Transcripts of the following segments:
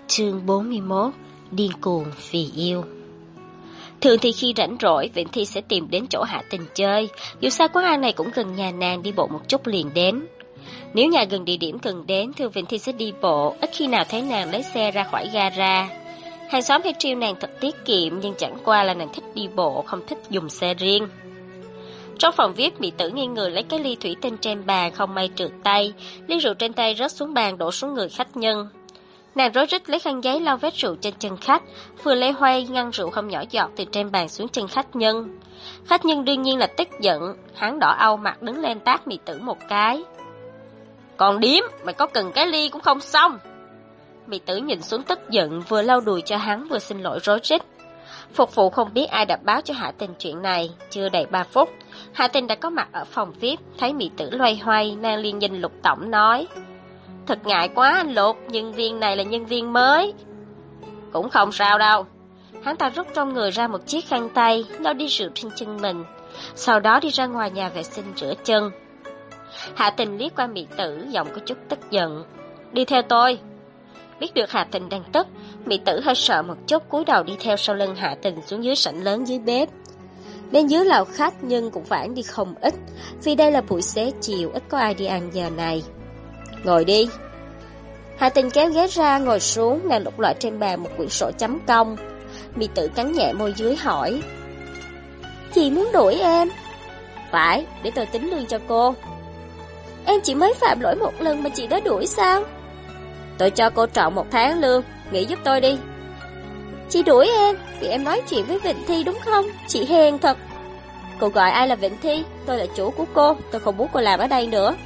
Chương 41. Điên cuồng vì yêu. Thường thì khi rảnh rỗi, Vịnh Thi sẽ tìm đến chỗ Hạ Tình chơi. Dù sao quán ăn này cũng gần nhà nàng, đi bộ một chút liền đến. Nếu nhà gần địa điểm cần đến, thường Vịnh Thi sẽ đi bộ, ít khi nào thấy nàng lấy xe ra khỏi gara. Hàng xóm hay trêu nàng thật tiết kiệm, nhưng chẳng qua là nàng thích đi bộ, không thích dùng xe riêng. Trong phòng VIP, Mỹ Tử nghiêng người lấy cái ly thủy tinh trên bàn, không may trượt tay, ly rượu trên tay rớt xuống bàn đổ xuống người khách nhân. Nàng rối rít lấy khăn giấy lau vết rượu trên chân khách, vừa lấy hoay ngăn rượu không nhỏ giọt từ trên bàn xuống chân khách nhân. Khách nhân đương nhiên là tức giận, hắn đỏ au mặt đứng lên tát Mỹ Tử một cái. Còn điếm, mày có cần cái ly cũng không xong. Mỹ Tử nhìn xuống tức giận, vừa lau đùi cho hắn vừa xin lỗi rối rít. Phục vụ không biết ai đã báo cho Hạ Tình chuyện này, chưa đầy 3 phút, Hạ Tình đã có mặt ở phòng VIP, thấy Mỹ Tử loay hoay, nàng liền nhìn Lục tổng nói: Thật ngại quá anh Lục, nhân viên này là nhân viên mới. Cũng không sao đâu. Hắn ta rút trong người ra một chiếc khăn tay, lau đi rượu trên chân mình, sau đó đi ra ngoài nhà vệ sinh rửa chân. Hạ Tình liếc qua Mỹ Tử, giọng có chút tức giận: Đi theo tôi. Biết được Hạ Tình đang tức, Mỹ Tử hơi sợ một chút, cúi đầu đi theo sau lưng Hạ Tình xuống dưới sảnh lớn dưới bếp. Bên dưới lầu khách nhưng cũng vãn đi không ít, vì đây là buổi xế chiều, ít có ai đi ăn giờ này. Ngồi đi. Hạ Tình kéo ghế ra ngồi xuống, nàng lục lọi trên bàn một quyển sổ chấm công. Mỹ Tử cắn nhẹ môi dưới hỏi: Chị muốn đuổi em? Phải, để tôi tính lương cho cô. Em chỉ mới phạm lỗi một lần mà chị đã đuổi sao? Tôi cho cô trọn 1 tháng lương, nghỉ giúp tôi đi. Chị đuổi em vì em nói chuyện với Vịnh Thi đúng không? Chị hèn thật. Cô gọi ai là Vịnh Thi? Tôi là chủ của cô, tôi không muốn cô làm ở đây nữa.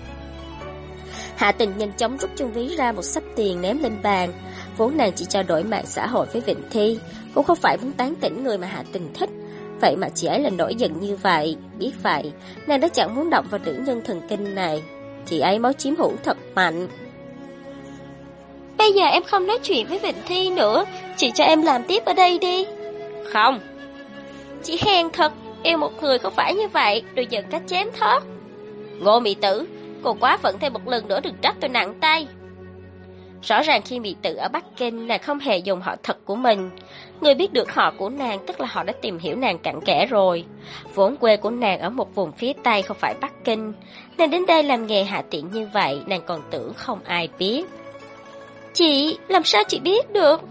Hạ Tình nhanh chóng rút trong ví ra một xấp tiền ném lên bàn. Vốn nàng chỉ trao đổi mạng xã hội với Vịnh Thi, cũng không phải muốn tán tỉnh người mà Hạ Tình thích. Vậy mà chị ấy là nổi giận như vậy. Biết vậy, nàng đã chẳng muốn động vào nữ nhân thần kinh này. Chị ấy máu chiếm hữu thật mạnh. Bây giờ em không nói chuyện với Vịnh Thi nữa, chị cho em làm tiếp ở đây đi. Không. Chị hèn thật, yêu một người không phải như vậy, rồi giận cách chém thớt. Ngô Mỹ Tử, cô quá phận, thêm một lần nữa đừng trách tôi nặng tay. Rõ ràng khi Mỹ Tử ở Bắc Kinh, nàng không hề dùng họ thật của mình. Người biết được họ của nàng tức là họ đã tìm hiểu nàng cặn kẽ rồi. Vốn quê của nàng ở một vùng phía Tây không phải Bắc Kinh, nàng đến đây làm nghề hạ tiện như vậy, nàng còn tưởng không ai biết. Chị, làm sao chị biết được?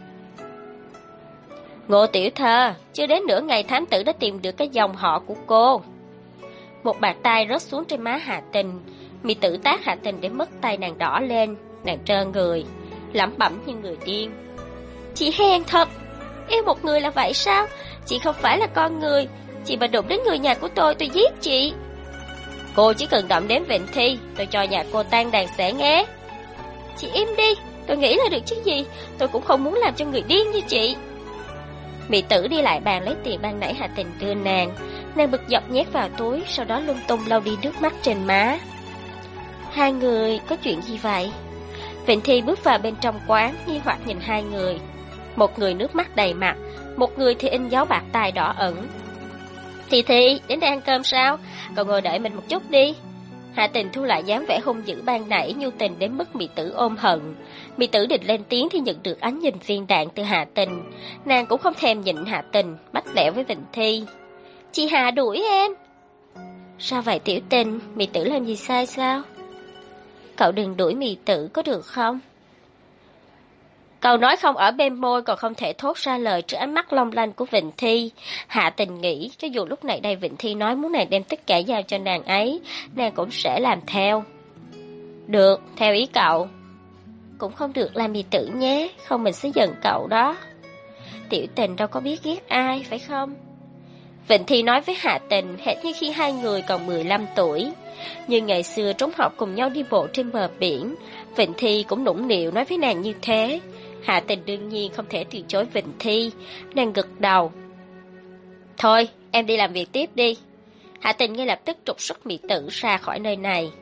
Ngô tiểu thơ, chưa đến nửa ngày thám tử đã tìm được cái dòng họ của cô. Một bàn tay rớt xuống trên má Hạ Tình. Mỹ Tử tát Hạ Tình để mất tay nàng đỏ lên. Nàng trơn người, lẩm bẩm như người điên. Chị hèn thật, yêu một người là vậy sao? Chị không phải là con người, chị mà đụng đến người nhà của tôi giết chị. Cô chỉ cần động đến Vịnh Thi, tôi cho nhà cô tan đàn xẻ nghé. Chị im đi, tôi nghĩ là được chứ gì, tôi cũng không muốn làm cho người điên như chị. Mỹ Tử đi lại bàn lấy tiền ban nãy Hạ Tình đưa nàng. Nàng bực dọc nhét vào túi, sau đó lung tung lau đi nước mắt trên má. Hai người có chuyện gì vậy? Vịnh Thi bước vào bên trong quán, nghi hoặc nhìn hai người. Một người nước mắt đầy mặt, một người thì in dấu bạc tai đỏ ẩn. Thi, đến đây ăn cơm sao? Cậu ngồi đợi mình một chút đi. Hạ Tình thu lại dáng vẻ hung dữ ban nãy, nhu tình đến mức Mỹ Tử ôm hận. Mỹ Tử định lên tiếng thì nhận được ánh nhìn viên đạn từ Hạ Tình. Nàng cũng không thèm nhịn Hạ Tình, bách lẻo với Vịnh Thi. Chị Hạ đuổi em. Sao vậy tiểu tình, Mỹ Tử làm gì sai sao? Cậu đừng đuổi Mỹ Tử có được không? Câu nói không ở bên môi còn không thể thốt ra lời trước ánh mắt long lanh của Vịnh Thi. Hạ Tình nghĩ cho dù lúc này đây Vịnh Thi nói muốn nàng đem tất cả giao cho nàng ấy, nàng cũng sẽ làm theo. Được, theo ý cậu. Cũng không được làm Mỹ Tử nhé, không mình sẽ giận cậu đó. Tiểu tình đâu có biết ghét ai, phải không? Vịnh Thi nói với Hạ Tình hệt như khi hai người còn 15 tuổi. Như ngày xưa trốn học cùng nhau đi bộ trên bờ biển, Vịnh Thi cũng nũng nịu nói với nàng như thế. Hạ Tình đương nhiên không thể từ chối Vịnh Thi, nàng gật đầu. Thôi, em đi làm việc tiếp đi. Hạ Tình ngay lập tức trục xuất Mỹ Tử ra khỏi nơi này.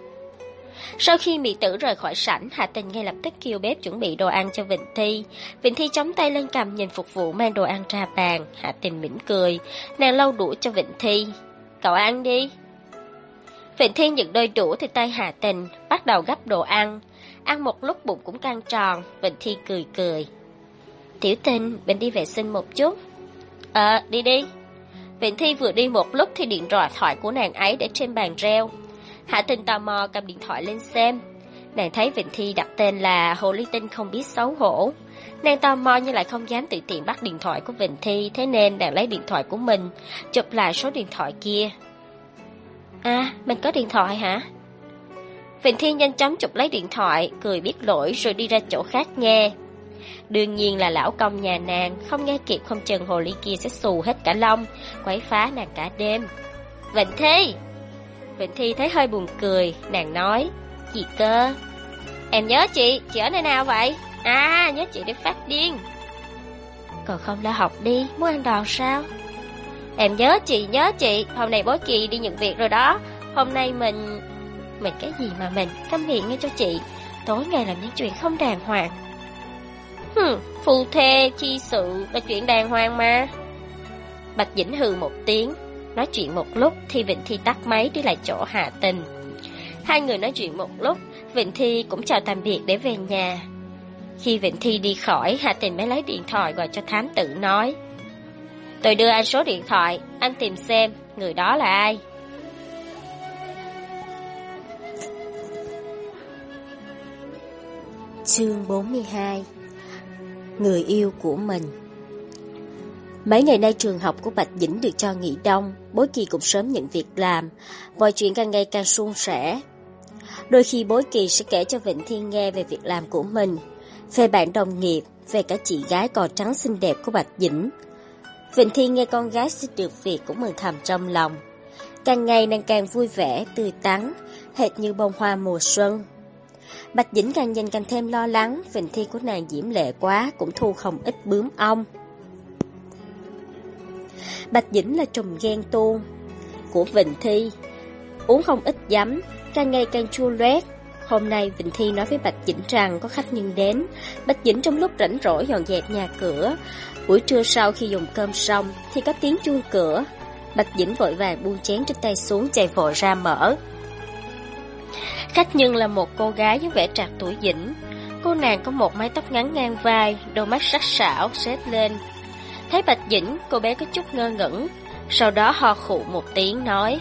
Sau khi Mỹ Tử rời khỏi sảnh, Hạ Tình ngay lập tức kêu bếp chuẩn bị đồ ăn cho Vịnh Thi. Vịnh Thi chống tay lên cầm nhìn phục vụ mang đồ ăn ra bàn. Hạ Tình mỉm cười, nàng lau đũa cho Vịnh Thi. Cậu ăn đi. Vịnh Thi nhận đôi đũa từ tay Hạ Tình, bắt đầu gắp đồ ăn. Ăn một lúc bụng cũng căng tròn, Vịnh Thi cười cười. Tiểu Tình, mình đi vệ sinh một chút. Đi đi. Vịnh Thi vừa đi một lúc thì điện thoại của nàng ấy để trên bàn reo. Hạ Tình tò mò cầm điện thoại lên xem. Nàng thấy Vịnh Thi đặt tên là Hồ Ly Tinh không biết xấu hổ. Nàng tò mò nhưng lại không dám tự tiện bắt điện thoại của Vịnh Thi, thế nên nàng lấy điện thoại của mình, chụp lại số điện thoại kia. Mình có điện thoại hả? Vịnh Thi nhanh chóng chụp lấy điện thoại, cười biết lỗi rồi đi ra chỗ khác nghe. Đương nhiên là lão công nhà nàng, không nghe kịp không chừng hồ ly kia sẽ xù hết cả lông, quấy phá nàng cả đêm. Vịnh Thi! Vịnh Thi thấy hơi buồn cười, nàng nói, gì cơ? Em nhớ chị ở nơi nào vậy? Nhớ chị để phát điên. Còn không la học đi, muốn ăn đòn sao? Em nhớ chị, hôm nay bố chị đi nhận việc rồi đó. Hôm nay mình cái gì mà mình, câm miệng nghe cho chị. Tối ngày làm những chuyện không đàng hoàng. Phu thê chi sự là chuyện đàng hoàng mà. Bạch Dĩnh hừ một tiếng. Nói chuyện một lúc thì Vịnh Thi tắt máy đi lại chỗ Hạ Tình. Hai người nói chuyện một lúc, Vịnh Thi cũng chào tạm biệt để về nhà. Khi Vịnh Thi đi khỏi, Hạ Tình mới lấy điện thoại gọi cho thám tử nói, tôi đưa anh số điện thoại, anh tìm xem người đó là ai. Chương 42. Người yêu của mình. Mấy ngày nay trường học của Bạch Dĩnh được cho nghỉ đông, Bối Kỳ cũng sớm nhận việc làm, mọi chuyện càng ngày càng suôn sẻ. Đôi khi Bối Kỳ sẽ kể cho Vịnh Thi nghe về việc làm của mình, về bạn đồng nghiệp, về cả chị gái cò trắng xinh đẹp của Bạch Dĩnh. Vịnh Thi nghe con gái xin được việc cũng mừng thầm trong lòng. Càng ngày nàng càng vui vẻ, tươi tắn, hệt như bông hoa mùa xuân. Bạch Dĩnh càng nhìn càng thêm lo lắng, Vịnh Thi của nàng diễm lệ quá, cũng thu không ít bướm ong. Bạch Dĩnh là trùm ghen tuông của Vịnh Thi, uống không ít giấm, càng ngày càng chua loét. Hôm nay Vịnh Thi nói với Bạch Dĩnh rằng có khách nhân đến. Bạch Dĩnh trong lúc rảnh rỗi dọn dẹp nhà cửa. Buổi trưa sau khi dùng cơm xong thì có tiếng chuông cửa. Bạch Dĩnh vội vàng buông chén trên tay xuống, chạy vội ra mở. Khách nhân là một cô gái với vẻ trạc tuổi Dĩnh. Cô nàng có một mái tóc ngắn ngang vai, đôi mắt sắc sảo xếp lên. Thấy Bạch Dĩnh, cô bé có chút ngơ ngẩn, sau đó ho khụ một tiếng nói,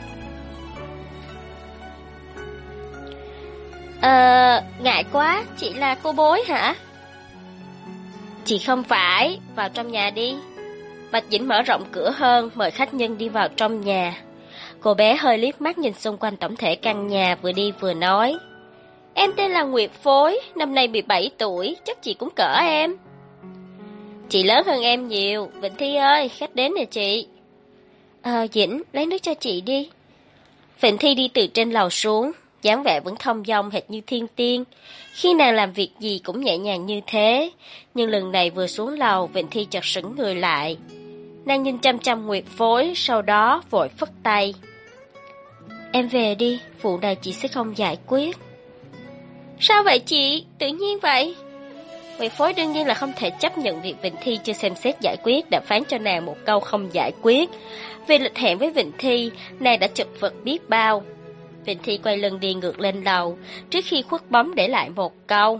ngại quá, chị là cô Bối hả? Chị không phải, vào trong nhà đi. Bạch Dĩnh mở rộng cửa hơn, mời khách nhân đi vào trong nhà. Cô bé hơi liếc mắt nhìn xung quanh tổng thể căn nhà, vừa đi vừa nói, em tên là Nguyệt Phối, năm nay 17 tuổi, chắc chị cũng cỡ em. Chị lớn hơn em nhiều, Vịnh Thi ơi, khách đến nè chị. Dĩnh, lấy nước cho chị đi. Vịnh Thi đi từ trên lầu xuống, dáng vẻ vẫn thong dong hệt như thiên tiên. Khi nàng làm việc gì cũng nhẹ nhàng như thế, nhưng lần này vừa xuống lầu, Vịnh Thi chợt sững người lại. Nàng nhìn chăm chăm Nguyệt Phối, sau đó vội phất tay. Em về đi, vụ này chị sẽ không giải quyết. Sao vậy chị? Tự nhiên vậy? Nguyệt Phối đương nhiên là không thể chấp nhận việc Vịnh Thi chưa xem xét giải quyết đã phán cho nàng một câu không giải quyết. Vì lịch hẹn với Vịnh Thi, nàng đã chật vật biết bao. Vịnh Thi quay lưng đi ngược lên lầu, trước khi khuất bóng để lại một câu.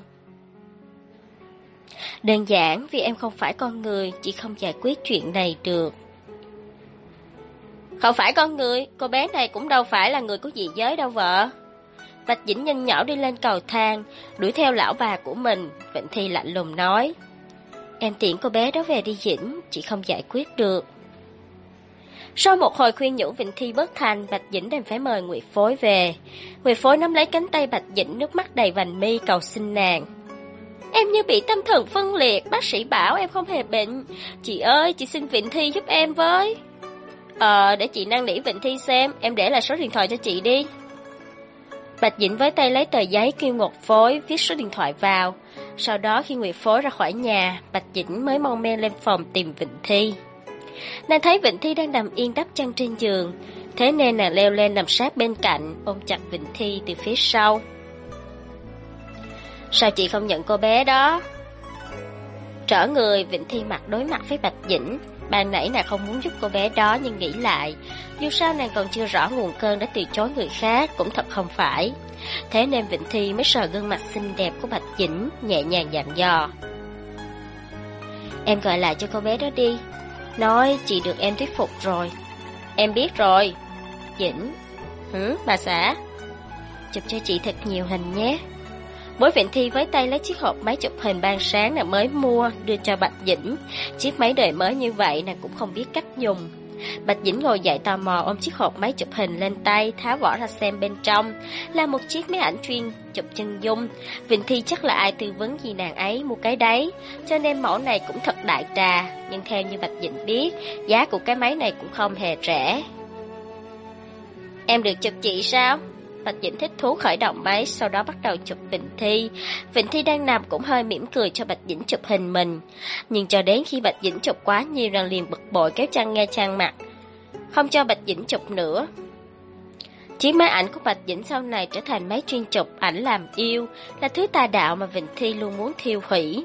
Đơn giản vì em không phải con người, chị không giải quyết chuyện này được. Không phải con người, cô bé này cũng đâu phải là người của dị giới đâu vợ. Bạch Dĩnh nhanh nhỏ đi lên cầu thang, đuổi theo lão bà của mình. Vịnh Thi lạnh lùng nói, em tiễn cô bé đó về đi Dĩnh, chị không giải quyết được. Sau một hồi khuyên nhủ Vịnh Thi bất thành, Bạch Dĩnh đành phải mời Nguyệt Phối về. Nguyệt Phối nắm lấy cánh tay Bạch Dĩnh, nước mắt đầy vành mi cầu xin nàng. Em như bị tâm thần phân liệt, bác sĩ bảo em không hề bệnh. Chị ơi, chị xin Vịnh Thi giúp em với. Để chị năn nỉ Vịnh Thi xem, em để lại số điện thoại cho chị đi. Bạch Dĩnh với tay lấy tờ giấy kêu Nguyệt Phối viết số điện thoại vào. Sau đó khi Nguyệt Phối ra khỏi nhà, Bạch Dĩnh mới mon men lên phòng tìm Vịnh Thi. Nàng thấy Vịnh Thi đang nằm yên đắp chăn trên giường, thế nên nàng leo lên nằm sát bên cạnh, ôm chặt Vịnh Thi từ phía sau. Sao chị không nhận cô bé đó? Trở người, Vịnh Thi mặt đối mặt với Bạch Dĩnh. Ban nãy nàng không muốn giúp cô bé đó, nhưng nghĩ lại, dù sao nàng còn chưa rõ nguồn cơn đã từ chối người khác, cũng thật không phải. Thế nên Vịnh Thi mới sờ gương mặt xinh đẹp của Bạch Dĩnh, nhẹ nhàng dặn dò. Em gọi lại cho cô bé đó đi. Nói chị được em thuyết phục rồi. Em biết rồi. Dĩnh. Bà xã. Chụp cho chị thật nhiều hình nhé. Bối Vịnh Thi với tay lấy chiếc hộp máy chụp hình ban sáng nàng mới mua, đưa cho Bạch Dĩnh. Chiếc máy đời mới như vậy nàng cũng không biết cách dùng. Bạch Dĩnh ngồi dậy tò mò ôm chiếc hộp máy chụp hình lên tay, tháo vỏ ra xem bên trong là một chiếc máy ảnh chuyên chụp chân dung. Vịnh Thi chắc là ai tư vấn gì nàng ấy mua cái đấy, cho nên mẫu này cũng thật đại trà. Nhưng theo như Bạch Dĩnh biết, giá của cái máy này cũng không hề rẻ. Em được chụp chị sao? Bạch Dĩnh thích thú khởi động máy, sau đó bắt đầu chụp Vịnh Thi. Vịnh Thi đang nằm cũng hơi mỉm cười cho Bạch Dĩnh chụp hình mình. Nhưng cho đến khi Bạch Dĩnh chụp quá nhiều, nàng liền bực bội kéo chăn nghe chăn mặt, không cho Bạch Dĩnh chụp nữa. Chiếc máy ảnh của Bạch Dĩnh sau này trở thành máy chuyên chụp ảnh làm yêu, là thứ tà đạo mà Vịnh Thi luôn muốn thiêu hủy.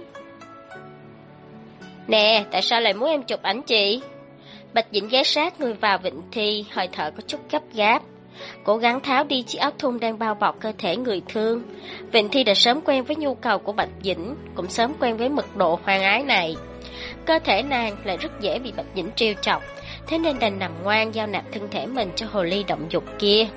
Nè, tại sao lại muốn em chụp ảnh chị? Bạch Dĩnh ghé sát người vào Vịnh Thi, hơi thở có chút gấp gáp, cố gắng tháo đi chiếc áo thun đang bao bọc cơ thể người thương. Vịnh Thi đã sớm quen với nhu cầu của Bạch Dĩnh, cũng sớm quen với mật độ hoang ái này. Cơ thể nàng lại rất dễ bị Bạch Dĩnh trêu chọc, thế nên đành nằm ngoan giao nạp thân thể mình cho hồ ly động dục kia.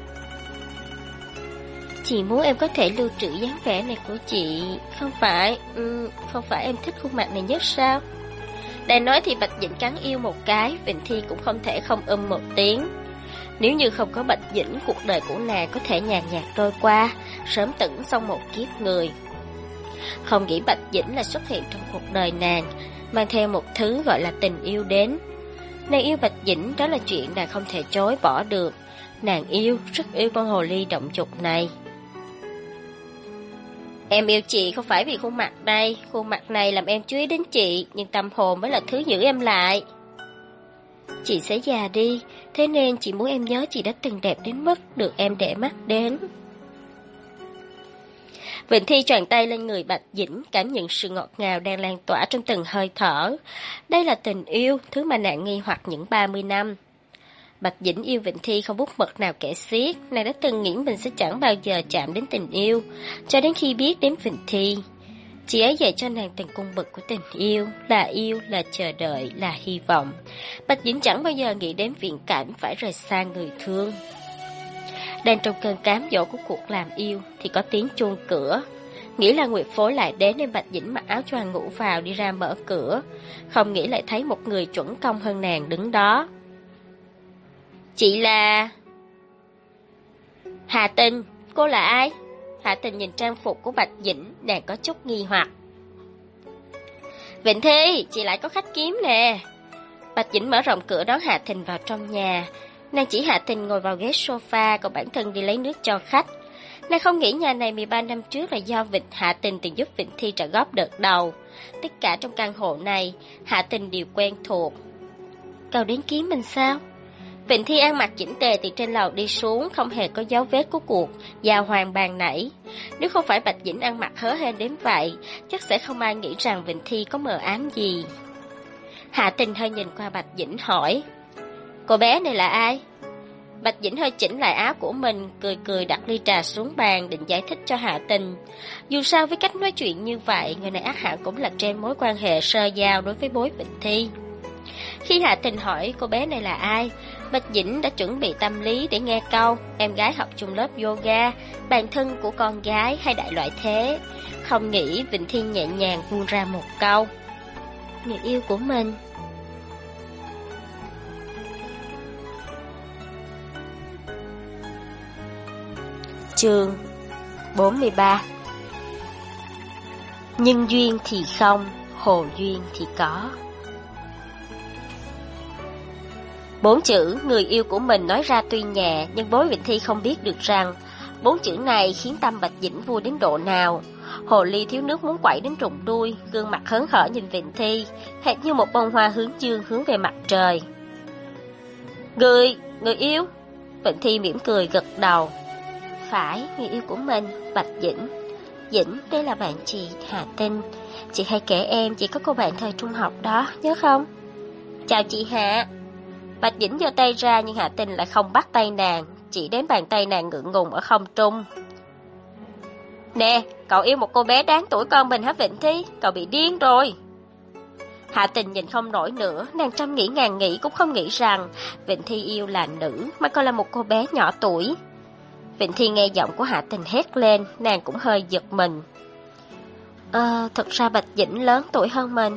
Chị muốn em có thể lưu trữ dáng vẻ này của chị, không phải em thích khuôn mặt này nhất sao? Đang nói thì Bạch Dĩnh cắn yêu một cái, Vịnh Thi cũng không thể không một tiếng. Nếu như không có Bạch Dĩnh, cuộc đời của nàng có thể nhàn nhạt trôi qua, sớm tửng xong một kiếp người. Không nghĩ Bạch Dĩnh là xuất hiện trong cuộc đời nàng, mang theo một thứ gọi là tình yêu đến. Nàng yêu Bạch Dĩnh, đó là chuyện nàng không thể chối bỏ được. Nàng yêu, rất yêu con hồ ly động dục này. Em yêu chị không phải vì khuôn mặt đây, khuôn mặt này làm em chú ý đến chị, nhưng tâm hồn mới là thứ giữ em lại. Chị sẽ già đi, thế nên chị muốn em nhớ chị đã từng đẹp đến mức được em để mắt đến. Vịnh Thi choàng tay lên người Bạch Dĩnh, cảm nhận sự ngọt ngào đang lan tỏa trong từng hơi thở. Đây là tình yêu, thứ mà nàng nghi hoặc những 30 năm. Bạch Dĩnh yêu Vịnh Thi không bút mực nào kể xiết, nàng đã từng nghĩ mình sẽ chẳng bao giờ chạm đến tình yêu, cho đến khi biết đến Vịnh Thi. Chị ấy dạy cho nàng từng cung bậc của tình yêu, là chờ đợi, là hy vọng. Bạch Dĩnh chẳng bao giờ nghĩ đến viễn cảnh phải rời xa người thương. Đang trong cơn cám dỗ của cuộc làm yêu thì có tiếng chuông cửa. Nghĩ là Nguyệt Phối lại đến nên Bạch Dĩnh mặc áo choàng ngủ vào đi ra mở cửa. Không nghĩ lại thấy một người chuẩn công hơn nàng đứng đó. Chị là... Hà Tình, cô là ai? Hà Tình nhìn trang phục của Bạch Dĩnh, nàng có chút nghi hoặc. Vịnh Thi, chị lại có khách kiếm nè. Bạch Dĩnh mở rộng cửa đón Hà Tình vào trong nhà. Nàng chỉ Hà Tình ngồi vào ghế sofa, còn bản thân đi lấy nước cho khách. Nàng không nghĩ nhà này 13 năm trước là do Hà Tình từng giúp Vịnh Thi trả góp đợt đầu. Tất cả trong căn hộ này, Hà Tình đều quen thuộc. Cậu đến kiếm mình sao? Vịnh Thi ăn mặc chỉnh tề từ trên lầu đi xuống, không hề có dấu vết của cuộc giao hoàng bàn nãy. Nếu không phải Bạch Dĩnh ăn mặc hớ hênh đến vậy, chắc sẽ không ai nghĩ rằng Vịnh Thi có mờ ám gì. Hạ Tình hơi nhìn qua Bạch Dĩnh hỏi, cô bé này là ai? Bạch Dĩnh hơi chỉnh lại áo của mình, cười cười đặt ly trà xuống bàn định giải thích cho Hạ Tình. Dù sao với cách nói chuyện như vậy, người này ắt hẳn cũng là trên mối quan hệ sơ giao đối với bối Vịnh Thi. Khi Hạ Tình hỏi cô bé này là ai, Bạch Dĩnh đã chuẩn bị tâm lý để nghe câu em gái học chung lớp yoga, bạn thân của con gái hay đại loại thế. Không nghĩ Vịnh Thi nhẹ nhàng buông ra một câu, người yêu của mình. Chương 43. Nhân duyên thì không, hồ duyên thì có. 4 chữ người yêu của mình nói ra tuy nhẹ, nhưng bối Vịnh Thi không biết được rằng 4 chữ này khiến tâm Bạch Dĩnh vui đến độ nào. Hồ ly thiếu nước muốn quậy đến rụng đuôi, gương mặt hớn hở nhìn Vịnh Thi, hệt như một bông hoa hướng dương hướng về mặt trời. Người yêu? Vịnh Thi mỉm cười gật đầu. Phải, người yêu của mình, Bạch Dĩnh. Dĩnh, đây là bạn chị, Hà Tinh. Chị hay kể em chỉ có cô bạn thời trung học đó, nhớ không? Chào chị Hạ. Bạch Dĩnh giơ tay ra nhưng Hạ Tình lại không bắt tay nàng, chỉ đến bàn tay nàng ngượng ngùng ở không trung. Nè, cậu yêu một cô bé đáng tuổi con mình hả Vịnh Thi? Cậu bị điên rồi. Hạ Tình nhìn không nổi nữa, nàng trăm nghĩ ngàn nghĩ cũng không nghĩ rằng Vịnh Thi yêu là nữ mà còn là một cô bé nhỏ tuổi. Vịnh Thi nghe giọng của Hạ Tình hét lên, nàng cũng hơi giật mình. Thật ra Bạch Dĩnh lớn tuổi hơn mình.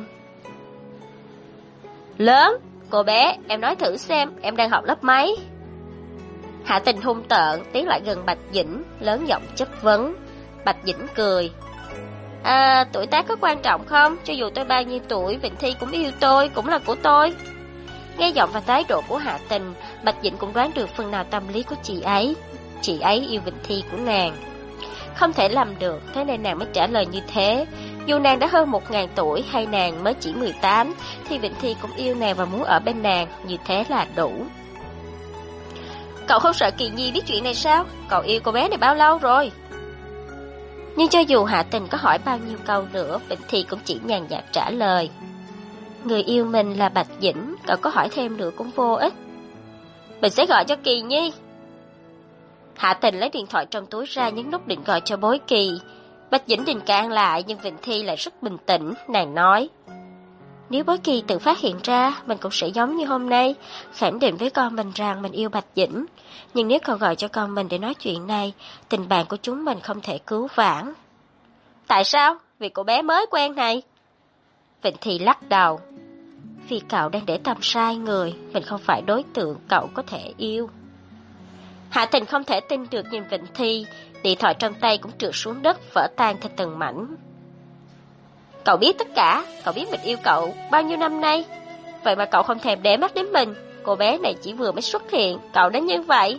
Lớn? Cô bé, em nói thử xem, em đang học lớp mấy? Hạ Tình hung tợn tiến lại gần Bạch Dĩnh, lớn giọng chất vấn. Bạch Dĩnh cười. Tuổi tác có quan trọng không? Cho dù tôi bao nhiêu tuổi, Vịnh Thi cũng yêu tôi, cũng là của tôi. Nghe giọng và thái độ của Hạ Tình, Bạch Dĩnh cũng đoán được phần nào tâm lý của chị ấy. Chị ấy yêu Vịnh Thi của nàng. Không thể làm được, thế nên nàng mới trả lời như thế. Dù nàng đã hơn 1000 tuổi hay nàng mới chỉ 18, thì Vịnh Thi cũng yêu nàng và muốn ở bên nàng, như thế là đủ. Cậu không sợ Kỳ Nhi biết chuyện này sao? Cậu yêu cô bé này bao lâu rồi? Nhưng cho dù Hạ Tình có hỏi bao nhiêu câu nữa, Vịnh Thi cũng chỉ nhàn nhạt trả lời. Người yêu mình là Bạch Dĩnh, cậu có hỏi thêm nữa cũng vô ích. Mình sẽ gọi cho Kỳ Nhi. Hạ Tình lấy điện thoại trong túi ra nhấn nút định gọi cho Bối Kỳ. Bạch Dĩnh định can lại nhưng Vịnh Thi lại rất bình tĩnh, nàng nói. Nếu Bối Kỳ tự phát hiện ra, mình cũng sẽ giống như hôm nay, khẳng định với con mình rằng mình yêu Bạch Dĩnh. Nhưng nếu cậu gọi cho con mình để nói chuyện này, tình bạn của chúng mình không thể cứu vãn. Tại sao? Vì cô bé mới quen này. Vịnh Thi lắc đầu. Vì cậu đang để tâm sai người, mình không phải đối tượng cậu có thể yêu. Hạ Tình không thể tin được nhìn Vịnh Thi, điện thoại trong tay cũng trượt xuống đất, vỡ tan thành từng mảnh. Cậu biết tất cả, cậu biết mình yêu cậu bao nhiêu năm nay. Vậy mà cậu không thèm để mắt đến mình. Cô bé này chỉ vừa mới xuất hiện, cậu đã như vậy.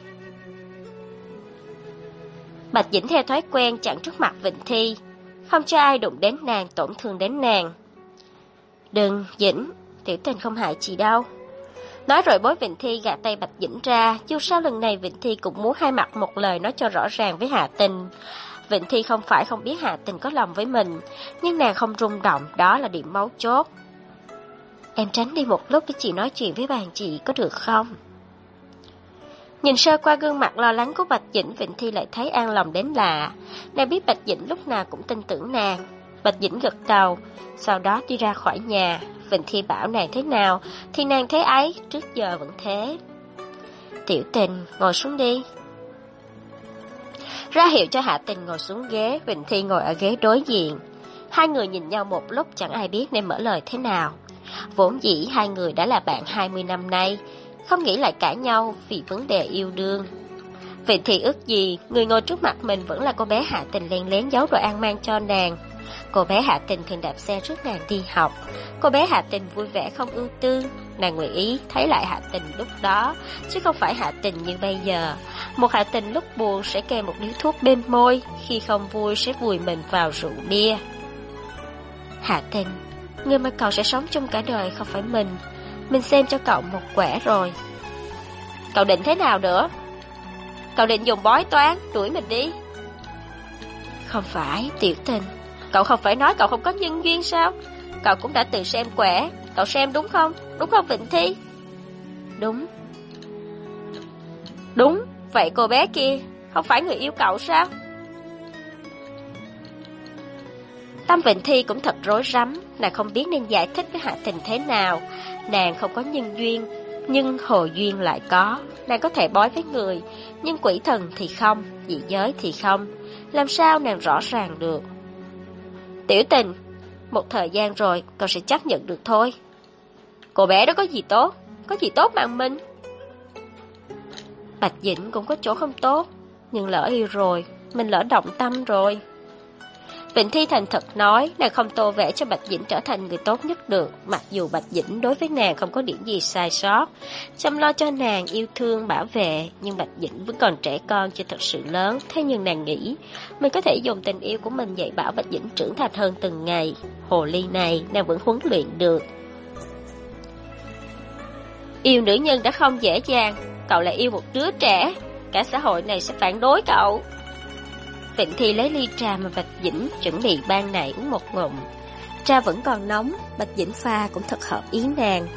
Bạch Dĩnh theo thói quen chặn trước mặt Vịnh Thi, không cho ai đụng đến nàng, tổn thương đến nàng. Đừng, Dĩnh, Tiểu Tình không hại chị đâu. Nói rồi Bối Vịnh Thi gạt tay Bạch Dĩnh ra, dù sao lần này Vịnh Thi cũng muốn hai mặt một lời nói cho rõ ràng với Hạ Tình. Vịnh Thi không phải không biết Hạ Tình có lòng với mình, nhưng nàng không rung động, đó là điểm mấu chốt. Em tránh đi một lúc để chị nói chuyện với bạn chị có được không? Nhìn sơ qua gương mặt lo lắng của Bạch Dĩnh, Vịnh Thi lại thấy an lòng đến lạ. Nàng biết Bạch Dĩnh lúc nào cũng tin tưởng nàng. Bạch Dĩnh gật đầu, sau đó đi ra khỏi nhà. Vịnh Thi bảo nàng thế nào thì nàng thế ấy, trước giờ vẫn thế. Tiểu Tình, ngồi xuống đi. Ra hiệu cho Hạ Tình ngồi xuống ghế, Vịnh Thi ngồi ở ghế đối diện. Hai người nhìn nhau một lúc chẳng ai biết nên mở lời thế nào. Vốn dĩ hai người đã là bạn 20 năm nay, không nghĩ lại cãi nhau vì vấn đề yêu đương. Vịnh Thi ước gì người ngồi trước mặt mình vẫn là cô bé Hạ Tình lén lén giấu đồ ăn mang cho nàng. Cô bé Hạ Tình thường đạp xe trước nàng đi học. Cô bé Hạ Tình vui vẻ không ưu tư. Nàng nguyện ý thấy lại Hạ Tình lúc đó, chứ không phải Hạ Tình như bây giờ. Một Hạ Tình lúc buồn sẽ kèm một điếu thuốc bên môi, khi không vui sẽ vùi mình vào rượu bia. Hạ Tình, người mà cậu sẽ sống chung cả đời không phải mình. Mình xem cho cậu một quẻ rồi. Cậu định thế nào nữa? Cậu định dùng bói toán đuổi mình đi? Không phải, Tiểu Tình. Cậu không phải nói cậu không có nhân duyên sao? Cậu cũng đã từng xem quẻ. Cậu xem đúng không? Đúng không Vịnh Thi? Đúng. Đúng, vậy cô bé kia không phải người yêu cậu sao? Tâm Vịnh Thi cũng thật rối rắm. Nàng không biết nên giải thích với Hạ Tình thế nào. Nàng không có nhân duyên, nhưng hồ duyên lại có. Nàng có thể bói với người, nhưng quỷ thần thì không, dị giới thì không. Làm sao nàng rõ ràng được? Tiểu Tình, một thời gian rồi cậu sẽ chấp nhận được thôi. Cô bé đó có gì tốt? Có gì tốt bằng mình? Bạch Dĩnh cũng có chỗ không tốt, nhưng lỡ yêu rồi, mình lỡ động tâm rồi. Vịnh Thi thành thật nói, nàng không tô vẽ cho Bạch Dĩnh trở thành người tốt nhất được, mặc dù Bạch Dĩnh đối với nàng không có điểm gì sai sót, chăm lo cho nàng, yêu thương, bảo vệ, nhưng Bạch Dĩnh vẫn còn trẻ con, chưa thật sự lớn. Thế nhưng nàng nghĩ, mình có thể dùng tình yêu của mình dạy bảo Bạch Dĩnh trưởng thành hơn từng ngày. Hồ ly này, nàng vẫn huấn luyện được. Yêu nữ nhân đã không dễ dàng, cậu lại yêu một đứa trẻ, cả xã hội này sẽ phản đối cậu. Vịnh Thi lấy ly trà mà Bạch Dĩnh chuẩn bị ban nãy uống một ngụm. Trà vẫn còn nóng, Bạch Dĩnh pha cũng thật hợp ý nàng.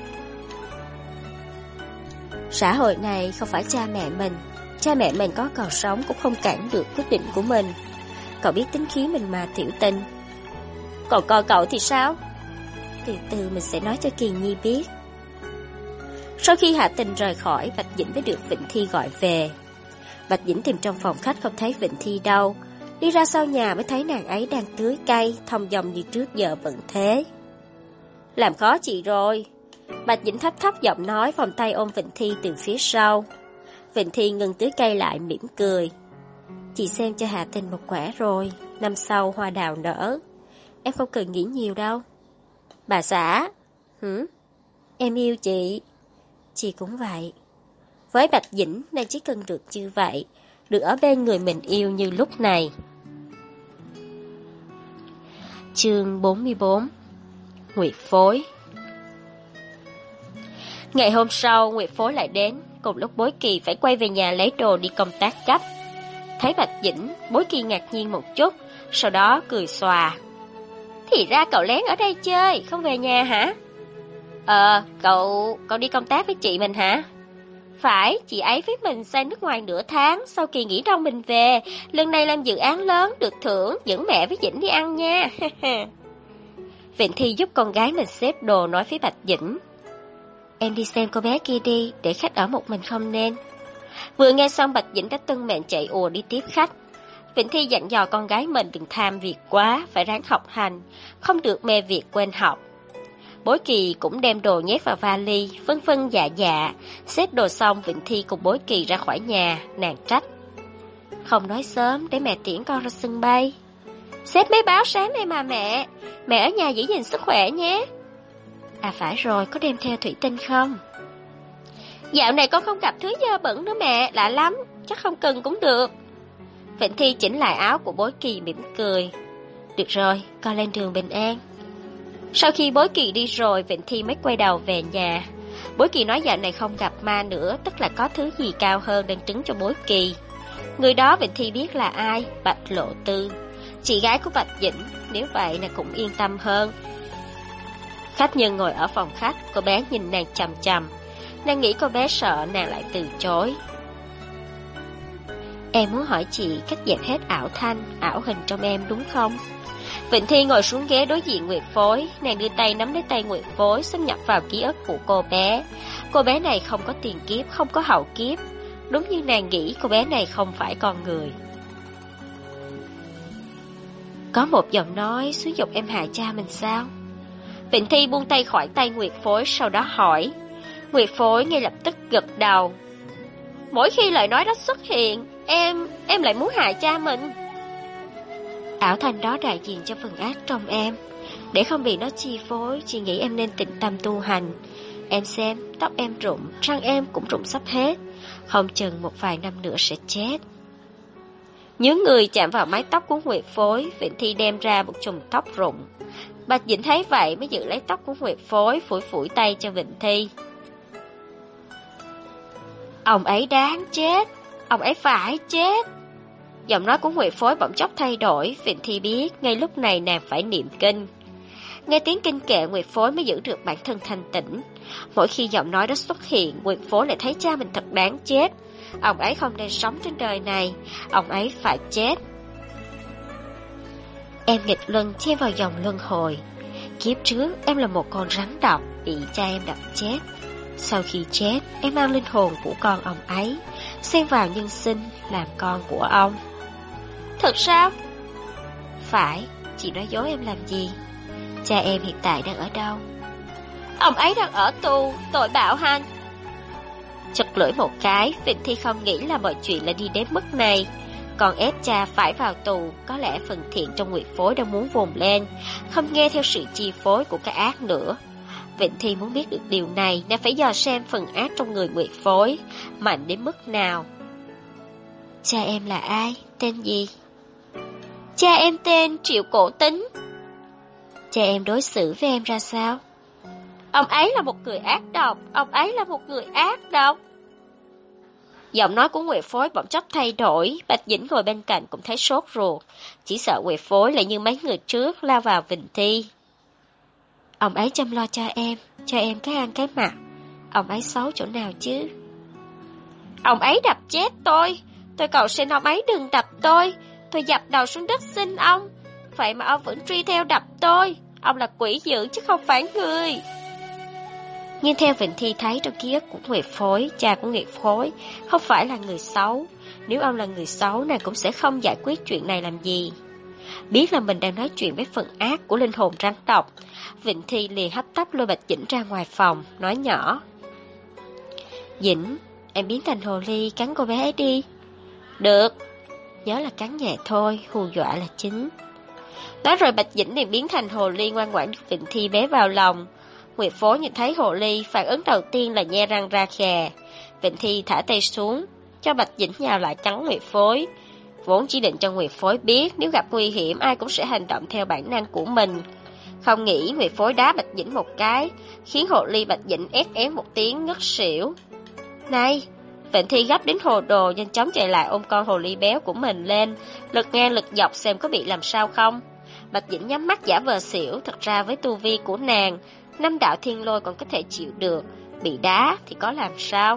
Xã hội này không phải cha mẹ mình có còn sống cũng không cản được quyết định của mình. cậu biết tính khí mình mà Tiểu Tình. Còn con cậu thì sao? Từ từ mình sẽ nói cho Kỳ Nhi biết. Sau khi Hạ Tình rời khỏi, Bạch Dĩnh mới được Vịnh Thi gọi về. Bạch Dĩnh tìm trong phòng khách không thấy Vịnh Thi đâu. Đi ra sau nhà mới thấy nàng ấy đang tưới cây, thong dong như trước giờ vẫn thế. Làm khó chị rồi. Bạch Dĩnh thấp thấp giọng nói, vòng tay ôm Vịnh Thi từ phía sau. Vịnh Thi ngừng tưới cây lại mỉm cười. Chị xem cho Hạ Tình một quả rồi, năm sau hoa đào nở. Em không cần nghĩ nhiều đâu. Bà xã. Em yêu chị. Chị cũng vậy. Với Bạch Dĩnh, nàng chỉ cần được như vậy, được ở bên người mình yêu như lúc này. Chương 44. Nguyệt Phối. Ngày hôm sau, Nguyệt Phối lại đến, cùng lúc Bối Kỳ phải quay về nhà lấy đồ đi công tác gấp. Thấy Bạch Dĩnh, Bối Kỳ ngạc nhiên một chút, sau đó cười xòa. Thì ra cậu lén ở đây chơi, không về nhà hả? Cậu đi công tác với chị mình hả? Phải, chị ấy với mình sang nước ngoài nửa tháng, sau kỳ nghỉ đông mình về. Lần này làm dự án lớn, được thưởng, dẫn mẹ với Dĩnh đi ăn nha. Vịnh Thi giúp con gái mình xếp đồ, nói với Bạch Dĩnh. Em đi xem cô bé kia đi, để khách ở một mình không nên. Vừa nghe xong Bạch Dĩnh đã tuân mệnh chạy ùa đi tiếp khách. Vịnh Thi dặn dò con gái mình đừng tham việc quá, phải ráng học hành, không được mê việc quên học. Bối Kỳ cũng đem đồ nhét vào vali, vân vân dạ dạ. Xếp đồ xong, Vịnh Thi cùng Bối Kỳ ra khỏi nhà, nàng trách. Không nói sớm để mẹ tiễn con ra sân bay. Xếp mấy báo sáng đây mà mẹ. Mẹ ở nhà giữ gìn sức khỏe nhé. À phải rồi, có đem theo thủy tinh không? Dạo này con không gặp thứ dơ bẩn nữa mẹ, lạ lắm, chắc không cần cũng được. Vịnh Thi chỉnh lại áo của Bối Kỳ mỉm cười. Được rồi, con lên đường bình an. Sau khi Bối Kỳ đi rồi, Vịnh Thi mới quay đầu về nhà. Bối Kỳ nói dạo này không gặp ma nữa, tức là có thứ gì cao hơn đang trứng cho Bối Kỳ. Người đó Vịnh Thi biết là ai, Bạch Lộ Tư, chị gái của Bạch Dĩnh. Nếu vậy là cũng yên tâm hơn. Khách nhân ngồi ở phòng khách, cô bé nhìn nàng chằm chằm. Nàng nghĩ cô bé sợ, nàng lại từ chối. Em muốn hỏi chị cách dẹp hết ảo thanh, ảo hình trong em đúng không? Vịnh Thi ngồi xuống ghế đối diện Nguyệt Phối, nàng đưa tay nắm lấy tay Nguyệt Phối, xâm nhập vào ký ức của cô bé. Cô bé này không có tiền kiếp, không có hậu kiếp. Đúng như nàng nghĩ, cô bé này không phải con người. Có một giọng nói xúi giục em hại cha mình sao? Vịnh Thi buông tay khỏi tay Nguyệt Phối, sau đó hỏi. Nguyệt Phối ngay lập tức gật đầu. Mỗi khi lời nói đó xuất hiện, em lại muốn hại cha mình. Ảo thanh đó đại diện cho phần ác trong em. Để không bị nó chi phối, chị nghĩ em nên tĩnh tâm tu hành. Em xem, tóc em rụng, răng em cũng rụng sắp hết. Không chừng một vài năm nữa sẽ chết. Nhớ người chạm vào mái tóc của Nguyệt Phối, Vịnh Thi đem ra một chùm tóc rụng. Bạch Dĩnh thấy vậy mới giữ lấy tóc của Nguyệt Phối, phủi phủi tay cho Vịnh Thi. Ông ấy đáng chết, ông ấy phải chết. Giọng nói của Nguyệt Phối bỗng chốc thay đổi, Vịnh Thi biết ngay lúc này nàng phải niệm kinh. Nghe tiếng kinh kệ, Nguyệt Phối mới giữ được bản thân thanh tĩnh. Mỗi khi giọng nói đó xuất hiện, Nguyệt Phối lại thấy cha mình thật đáng chết. Ông ấy không nên sống trên đời này, ông ấy phải chết. Em nghịch luân chen vào dòng luân hồi. Kiếp trước em là một con rắn độc bị cha em đập chết. Sau khi chết, em mang linh hồn của con ông ấy, xen vào nhân sinh làm con của ông. Thật sao? Phải, chị nói dối em làm gì? Cha em hiện tại đang ở đâu? Ông ấy đang ở tù, tội bạo hành. Chật lưỡi một cái, Vịnh Thi không nghĩ là mọi chuyện lại đi đến mức này. Còn ép cha phải vào tù, có lẽ phần thiện trong Nguyệt Phối đang muốn vùng lên, không nghe theo sự chi phối của cái ác nữa. Vịnh Thi muốn biết được điều này nên phải dò xem phần ác trong người Nguyệt Phối mạnh đến mức nào. Cha em là ai? Tên gì? Cha em tên Triệu Cổ Tính. Cha em đối xử với em ra sao? Ông ấy là một người ác độc, ông ấy là một người ác độc. Giọng nói của Nguyệt Phối bỗng chốc thay đổi, Bạch Dĩnh ngồi bên cạnh cũng thấy sốt ruột, chỉ sợ Nguyệt Phối lại như mấy người trước lao vào Vịnh Thi. Ông ấy chăm lo cho em cái ăn cái mặc. Ông ấy xấu chỗ nào chứ? Ông ấy đập chết tôi cầu xin ông ấy đừng đập tôi Tôi dập đầu xuống đất xin ông. Vậy mà ông vẫn truy theo đập tôi. Ông là quỷ dữ chứ không phải người. Nhưng theo Vịnh Thi thấy trong ký ức của Nguyệt Phối, cha của Nguyệt Phối không phải là người xấu. Nếu ông là người xấu, nàng cũng sẽ không giải quyết chuyện này làm gì. Biết là mình đang nói chuyện với phần ác của linh hồn rắn độc, Vịnh Thi liền hấp tấp lôi Bạch Dĩnh ra ngoài phòng, nói nhỏ: Dĩnh, em biến thành hồ ly cắn cô bé ấy đi. Được. Nhớ là cắn nhẹ thôi, hù dọa là chính. Nói rồi Bạch Dĩnh liền biến thành hồ ly ngoan ngoãn được Vịnh Thi bế vào lòng. Nguyệt Phối nhìn thấy hồ ly, phản ứng đầu tiên là nhe răng ra khè. Vịnh Thi thả tay xuống, cho Bạch Dĩnh nhào lại cắn Nguyệt Phối. Vốn chỉ định cho Nguyệt Phối biết nếu gặp nguy hiểm ai cũng sẽ hành động theo bản năng của mình. Không nghĩ Nguyệt Phối đá Bạch Dĩnh một cái, khiến hồ ly Bạch Dĩnh ét ém một tiếng ngất xỉu. Này! Vịnh Thi gấp đến hồ đồ, nhanh chóng chạy lại ôm con hồ ly béo của mình lên, lật ngang lật dọc xem có bị làm sao không. Bạch Dĩnh nhắm mắt giả vờ xỉu, thật ra với tu vi của nàng, 5 đạo thiên lôi còn có thể chịu được, bị đá thì có làm sao.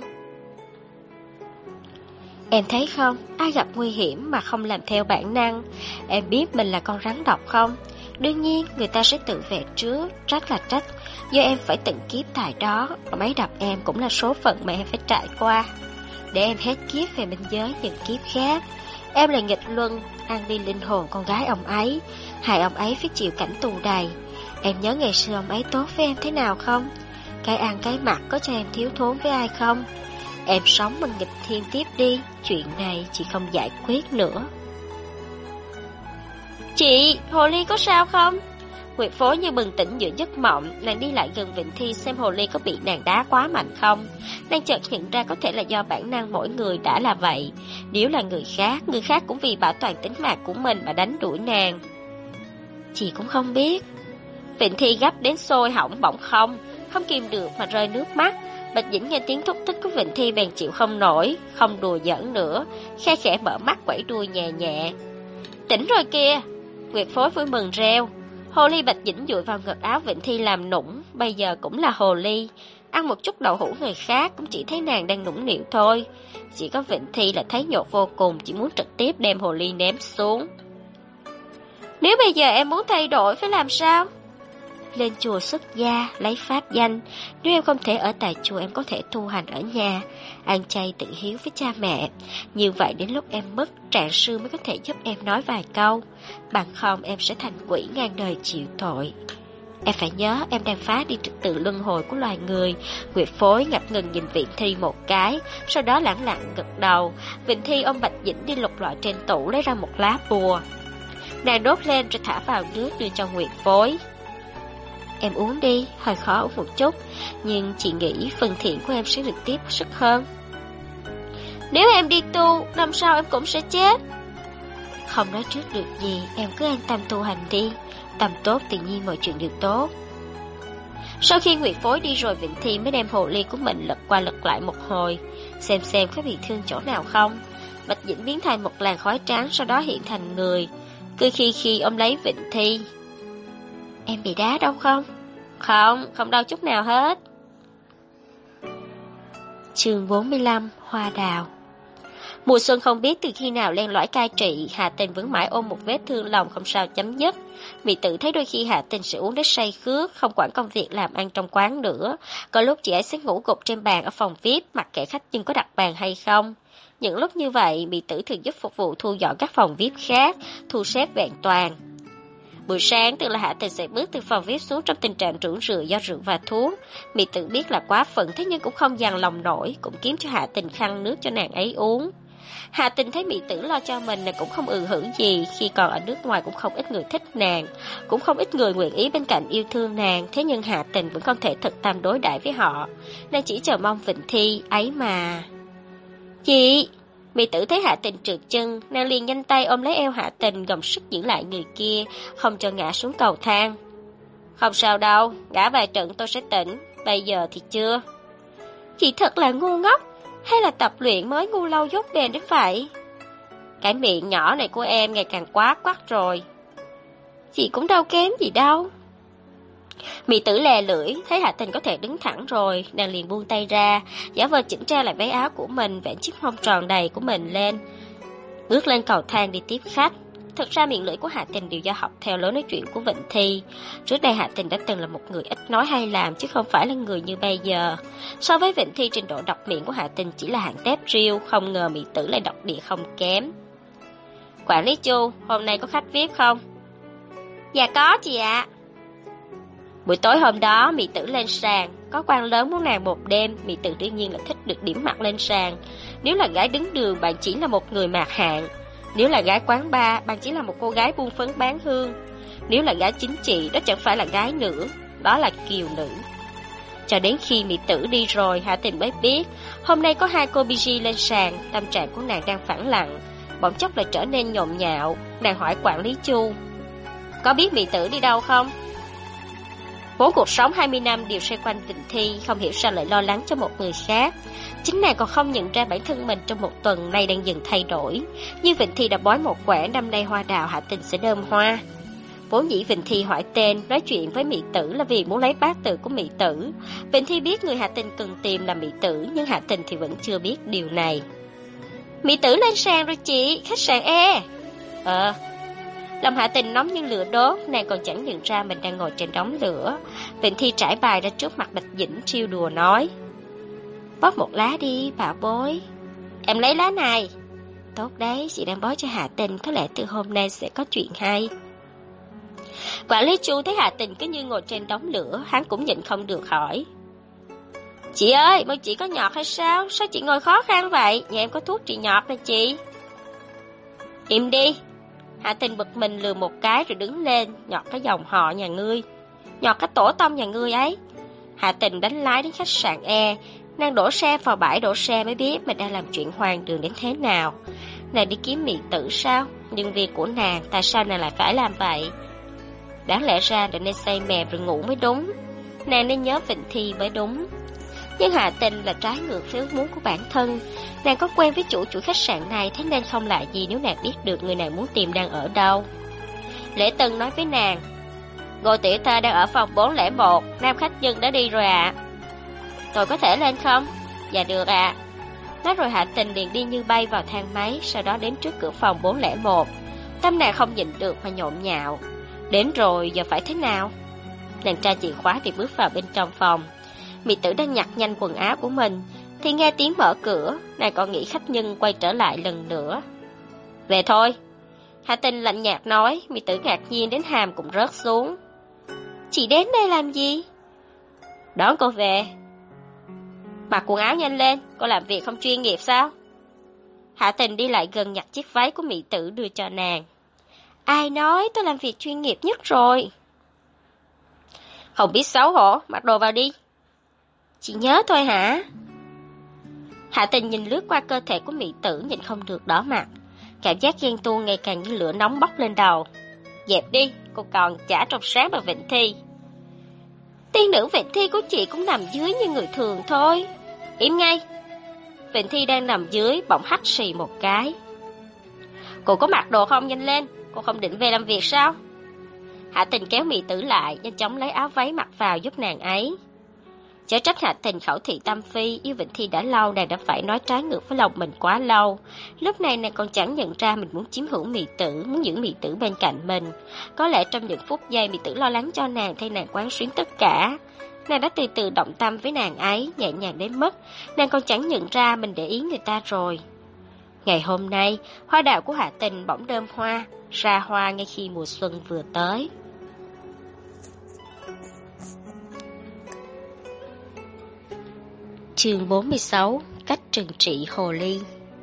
Em thấy không, ai gặp nguy hiểm mà không làm theo bản năng. Em biết mình là con rắn độc không? Đương nhiên người ta sẽ tự vệ trước, trách là trách, do em phải từng kiếp tại đó, mấy đập em cũng là số phận mà em phải trải qua. Để em hết kiếp về minh giới những kiếp khác. Em là nghịch luân, ăn đi linh hồn con gái ông ấy, hại ông ấy phải chịu cảnh tù đầy. Em nhớ ngày xưa ông ấy tốt với em thế nào không? Cái ăn cái mặc có cho em thiếu thốn với ai không? Em sống bằng nghịch thiên tiếp đi, chuyện này chị không giải quyết nữa. Chị, hồ ly có sao không? Nguyệt Phối như bừng tỉnh giữa giấc mộng, nàng đi lại gần Vịnh Thi xem hồ ly có bị nàng đá quá mạnh không. Nàng chợt nhận ra có thể là do bản năng mỗi người đã là vậy. Nếu là người khác cũng vì bảo toàn tính mạng của mình mà đánh đuổi nàng. Chị cũng không biết. Vịnh Thi gấp đến sôi hỏng bỏng không kìm được mà rơi nước mắt. Bạch Dĩnh nghe tiếng thúc thích của Vịnh Thi bèn chịu không nổi, không đùa giỡn nữa, khe khẽ mở mắt quẩy đuôi nhẹ nhẹ. Tỉnh rồi kìa! Nguyệt Phối vui mừng reo. Hồ ly Bạch Dĩnh dụi vào ngực áo Vịnh Thi làm nũng, bây giờ cũng là hồ ly, ăn một chút đậu hũ người khác cũng chỉ thấy nàng đang nũng nịu thôi. Chỉ có Vịnh Thi là thấy nhột vô cùng, chỉ muốn trực tiếp đem hồ ly ném xuống. Nếu bây giờ em muốn thay đổi phải làm sao? Lên chùa xuất gia, lấy pháp danh. Nếu em không thể ở tại chùa, em có thể tu hành ở nhà, ăn chay tự hiếu với cha mẹ. Như vậy đến lúc em mất, Trạng Sư mới có thể giúp em nói vài câu. Bằng không em sẽ thành quỷ ngàn đời chịu tội. Em phải nhớ em đang phá đi trật tự luân hồi của loài người. Nguyệt Phối ngập ngừng nhìn Vịnh Thi một cái, sau đó lẳng lặng gật đầu. Vịnh Thi ôm Bạch Dĩnh đi lục lọi trên tủ lấy ra một lá bùa. Nàng đốt lên rồi thả vào nước đưa cho Nguyệt Phối. Em uống đi, hơi khó uống một chút, nhưng chị nghĩ phần thiện của em sẽ được tiếp sức hơn. Nếu em đi tu, năm sau em cũng sẽ chết. Không nói trước được gì, em cứ an tâm tu hành đi. Tâm tốt tự nhiên mọi chuyện đều tốt. Sau khi Nguyệt Phối đi rồi, Vịnh Thi mới đem hồ ly của mình lật qua lật lại một hồi, xem có bị thương chỗ nào không. Bạch Dĩnh biến thành một làn khói trắng, sau đó hiện thành người, cười khi ôm lấy Vịnh Thi. Em bị đá đâu không? Không đau chút nào hết. Chương 45: Hoa đào. Mùa xuân không biết từ khi nào len lỏi cai trị, Hà Tình vẫn mãi ôm một vết thương lòng không sao chấm dứt. Mỹ Tử thấy đôi khi Hà Tình sẽ uống đến say khước, không quản công việc làm ăn trong quán nữa. Có lúc chị ấy sẽ ngủ gục trên bàn ở phòng VIP, mặc kệ khách nhưng có đặt bàn hay không. Những lúc như vậy, Mỹ Tử thường giúp phục vụ thu dọn các phòng VIP khác, thu xếp vẹn toàn. Buổi sáng tức là Hạ Tình sẽ bước từ phòng VIP xuống trong tình trạng rũ rượi do rượu và thuốc. Mỹ Tử biết là quá phận, thế nhưng cũng không dằn lòng nổi, cũng kiếm cho Hạ Tình khăn nước cho nàng ấy uống. Hạ Tình thấy Mỹ Tử lo cho mình, cũng không hưởng gì. Khi còn ở nước ngoài cũng không ít người thích nàng, cũng không ít người nguyện ý bên cạnh yêu thương nàng. Thế nhưng Hạ Tình vẫn không thể thực tâm đối đãi với họ. Nàng chỉ chờ mong Vịnh Thi ấy mà. Chị! Mỹ Tử thấy Hạ Tình trượt chân, nàng liền nhanh tay ôm lấy eo Hạ Tình, gồng sức giữ lại người kia, không cho ngã xuống cầu thang. Không sao đâu, gã vài trận tôi sẽ tỉnh, bây giờ thì chưa. Chị thật là ngu ngốc, hay là tập luyện mới ngu lâu dốt bền đến vậy? Cái miệng nhỏ này của em ngày càng quá quắt rồi. Chị cũng đâu kém gì đâu. Mỹ Tử lè lưỡi, thấy Hạ Tình có thể đứng thẳng rồi, nàng liền buông tay ra, giả vờ chỉnh tra lại váy áo của mình, vẽ chiếc mông tròn đầy của mình lên, bước lên cầu thang đi tiếp khách. Thực ra miệng lưỡi của Hạ Tình đều do học theo lối nói chuyện của Vịnh Thi. Trước đây Hạ Tình đã từng là một người ít nói hay làm, chứ không phải là người như bây giờ. So với Vịnh Thi, trình độ đọc miệng của Hạ Tình chỉ là hạng tép riêu, không ngờ mỹ tử lại đọc địa không kém. Quản lý Chu, hôm nay có khách VIP không? Dạ có chị ạ. Buổi tối hôm đó, mỹ tử lên sàn, có quan lớn muốn nàng một đêm, mỹ tử đương nhiên là thích được điểm mặt lên sàn. Nếu là gái đứng đường, bạn chỉ là một người mạt hạng. Nếu là gái quán bar, bạn chỉ là một cô gái buôn phấn bán hương. Nếu là gái chính trị, đó chẳng phải là gái nữa, đó là kiều nữ. Cho đến khi mỹ tử đi rồi, Hạ Tình mới biết, hôm nay có hai cô BG lên sàn, tâm trạng của nàng đang phẳng lặng, bỗng chốc lại trở nên nhộn nhạo. Nàng hỏi quản lý Chu, có biết mỹ tử đi đâu không? Vốn cuộc sống 20 năm đều xoay quanh Vịnh Thi, không hiểu sao lại lo lắng cho một người khác. Chính nàng còn không nhận ra bản thân mình trong một tuần nay đang dần thay đổi. Như Vịnh Thi đã bói một quẻ năm nay hoa đào Hạ Tình sẽ đơm hoa. Vốn dĩ Vịnh Thi hỏi tên, nói chuyện với mỹ tử là vì muốn lấy bát tự của mỹ tử. Vịnh Thi biết người Hạ Tình cần tìm là mỹ tử, nhưng Hạ Tình thì vẫn chưa biết điều này. Mỹ tử lên sàn rồi chị, khách sạn E. Lòng Hạ Tình nóng như lửa đốt, nàng còn chẳng nhận ra mình đang ngồi trên đống lửa. Vịnh Thi trải bài ra trước mặt Bạch Dĩnh, trêu đùa nói, bóp một lá đi, bảo bối. Em lấy lá này. Tốt đấy, chị đang bói cho Hạ Tình, có lẽ từ hôm nay sẽ có chuyện hay. Quản lý Chu thấy Hạ Tình cứ như ngồi trên đống lửa, hắn cũng nhịn không được hỏi, chị ơi, môi chị có nhọt hay sao? Sao chị ngồi khó khăn vậy? Nhà em có thuốc trị nhọt nè chị. Im đi. Hạ Tình bực mình lừa một cái rồi đứng lên, nhọt cái dòng họ nhà ngươi, nhọt cái tổ tông nhà ngươi ấy. Hạ Tình đánh lái đến khách sạn E, nàng đổ xe vào bãi đổ xe mới biết mình đang làm chuyện hoang đường đến thế nào. Nàng đi kiếm mỹ tử sao? Nhưng việc của nàng, tại sao nàng lại phải làm vậy? Đáng lẽ ra đã nên say mềm rồi ngủ mới đúng. Nàng nên nhớ Vịnh Thi mới đúng. Nhưng Hạ Tình là trái ngược với ước muốn của bản thân. Nàng có quen với chủ khách sạn này, thế nên không lạ gì nếu nàng biết được người nàng muốn tìm đang ở đâu. Lễ Tân nói với nàng, Ngô tiểu thư đang ở phòng 401, nam khách nhân đã đi rồi ạ. Tôi có thể lên không? Dạ được ạ. Nói rồi Hạ Tình liền đi như bay vào thang máy, sau đó đến trước cửa phòng 401. Tâm nàng không nhịn được mà nhộn nhạo. Đến rồi, giờ phải thế nào? Nàng tra chìa khóa thì bước vào bên trong phòng. Mỹ tử đang nhặt nhanh quần áo của mình thì nghe tiếng mở cửa. Nàng còn nghĩ khách nhân quay trở lại lần nữa. Về thôi. Hạ Tình lạnh nhạt nói. Mỹ tử ngạc nhiên đến hàm cũng rớt xuống. Chị đến đây làm gì? Đón cô về. Mặc quần áo nhanh lên, cô làm việc không chuyên nghiệp sao? Hạ Tình đi lại gần nhặt chiếc váy của mỹ tử đưa cho nàng. Ai nói, tôi làm việc chuyên nghiệp nhất rồi. Không biết xấu hổ, mặc đồ vào đi. Chị nhớ thôi hả? Hạ Tình nhìn lướt qua cơ thể của mỹ tử, nhìn không được đỏ mặt. Cảm giác ghen tuông ngày càng như lửa nóng bốc lên đầu. Dẹp đi, cô còn chả trong sáng bằng Vịnh Thi. Tiên nữ Vịnh Thi của chị cũng nằm dưới như người thường thôi. Im ngay. Vịnh Thi đang nằm dưới, bỗng hắt xì một cái. Cô có mặc đồ không, nhanh lên. Cô không định về làm việc sao? Hạ Tình kéo mỹ tử lại, nhanh chóng lấy áo váy mặc vào giúp nàng ấy. Chớ trách Hạ Tình khẩu thị tâm phi, yêu Vịnh Thi đã lâu, nàng đã phải nói trái ngược với lòng mình quá lâu. Lúc này nàng còn chẳng nhận ra mình muốn chiếm hữu mỹ tử, muốn giữ mỹ tử bên cạnh mình. Có lẽ trong những phút giây mỹ tử lo lắng cho nàng, thay nàng quán xuyến tất cả. Nàng đã từ từ động tâm với nàng ấy, nhẹ nhàng đến mức nàng còn chẳng nhận ra mình để ý người ta rồi. Ngày hôm nay, hoa đào của Hạ Tình bỗng đơm hoa, ra hoa ngay khi mùa xuân vừa tới. Chương 46. Cách trừng trị hồ ly.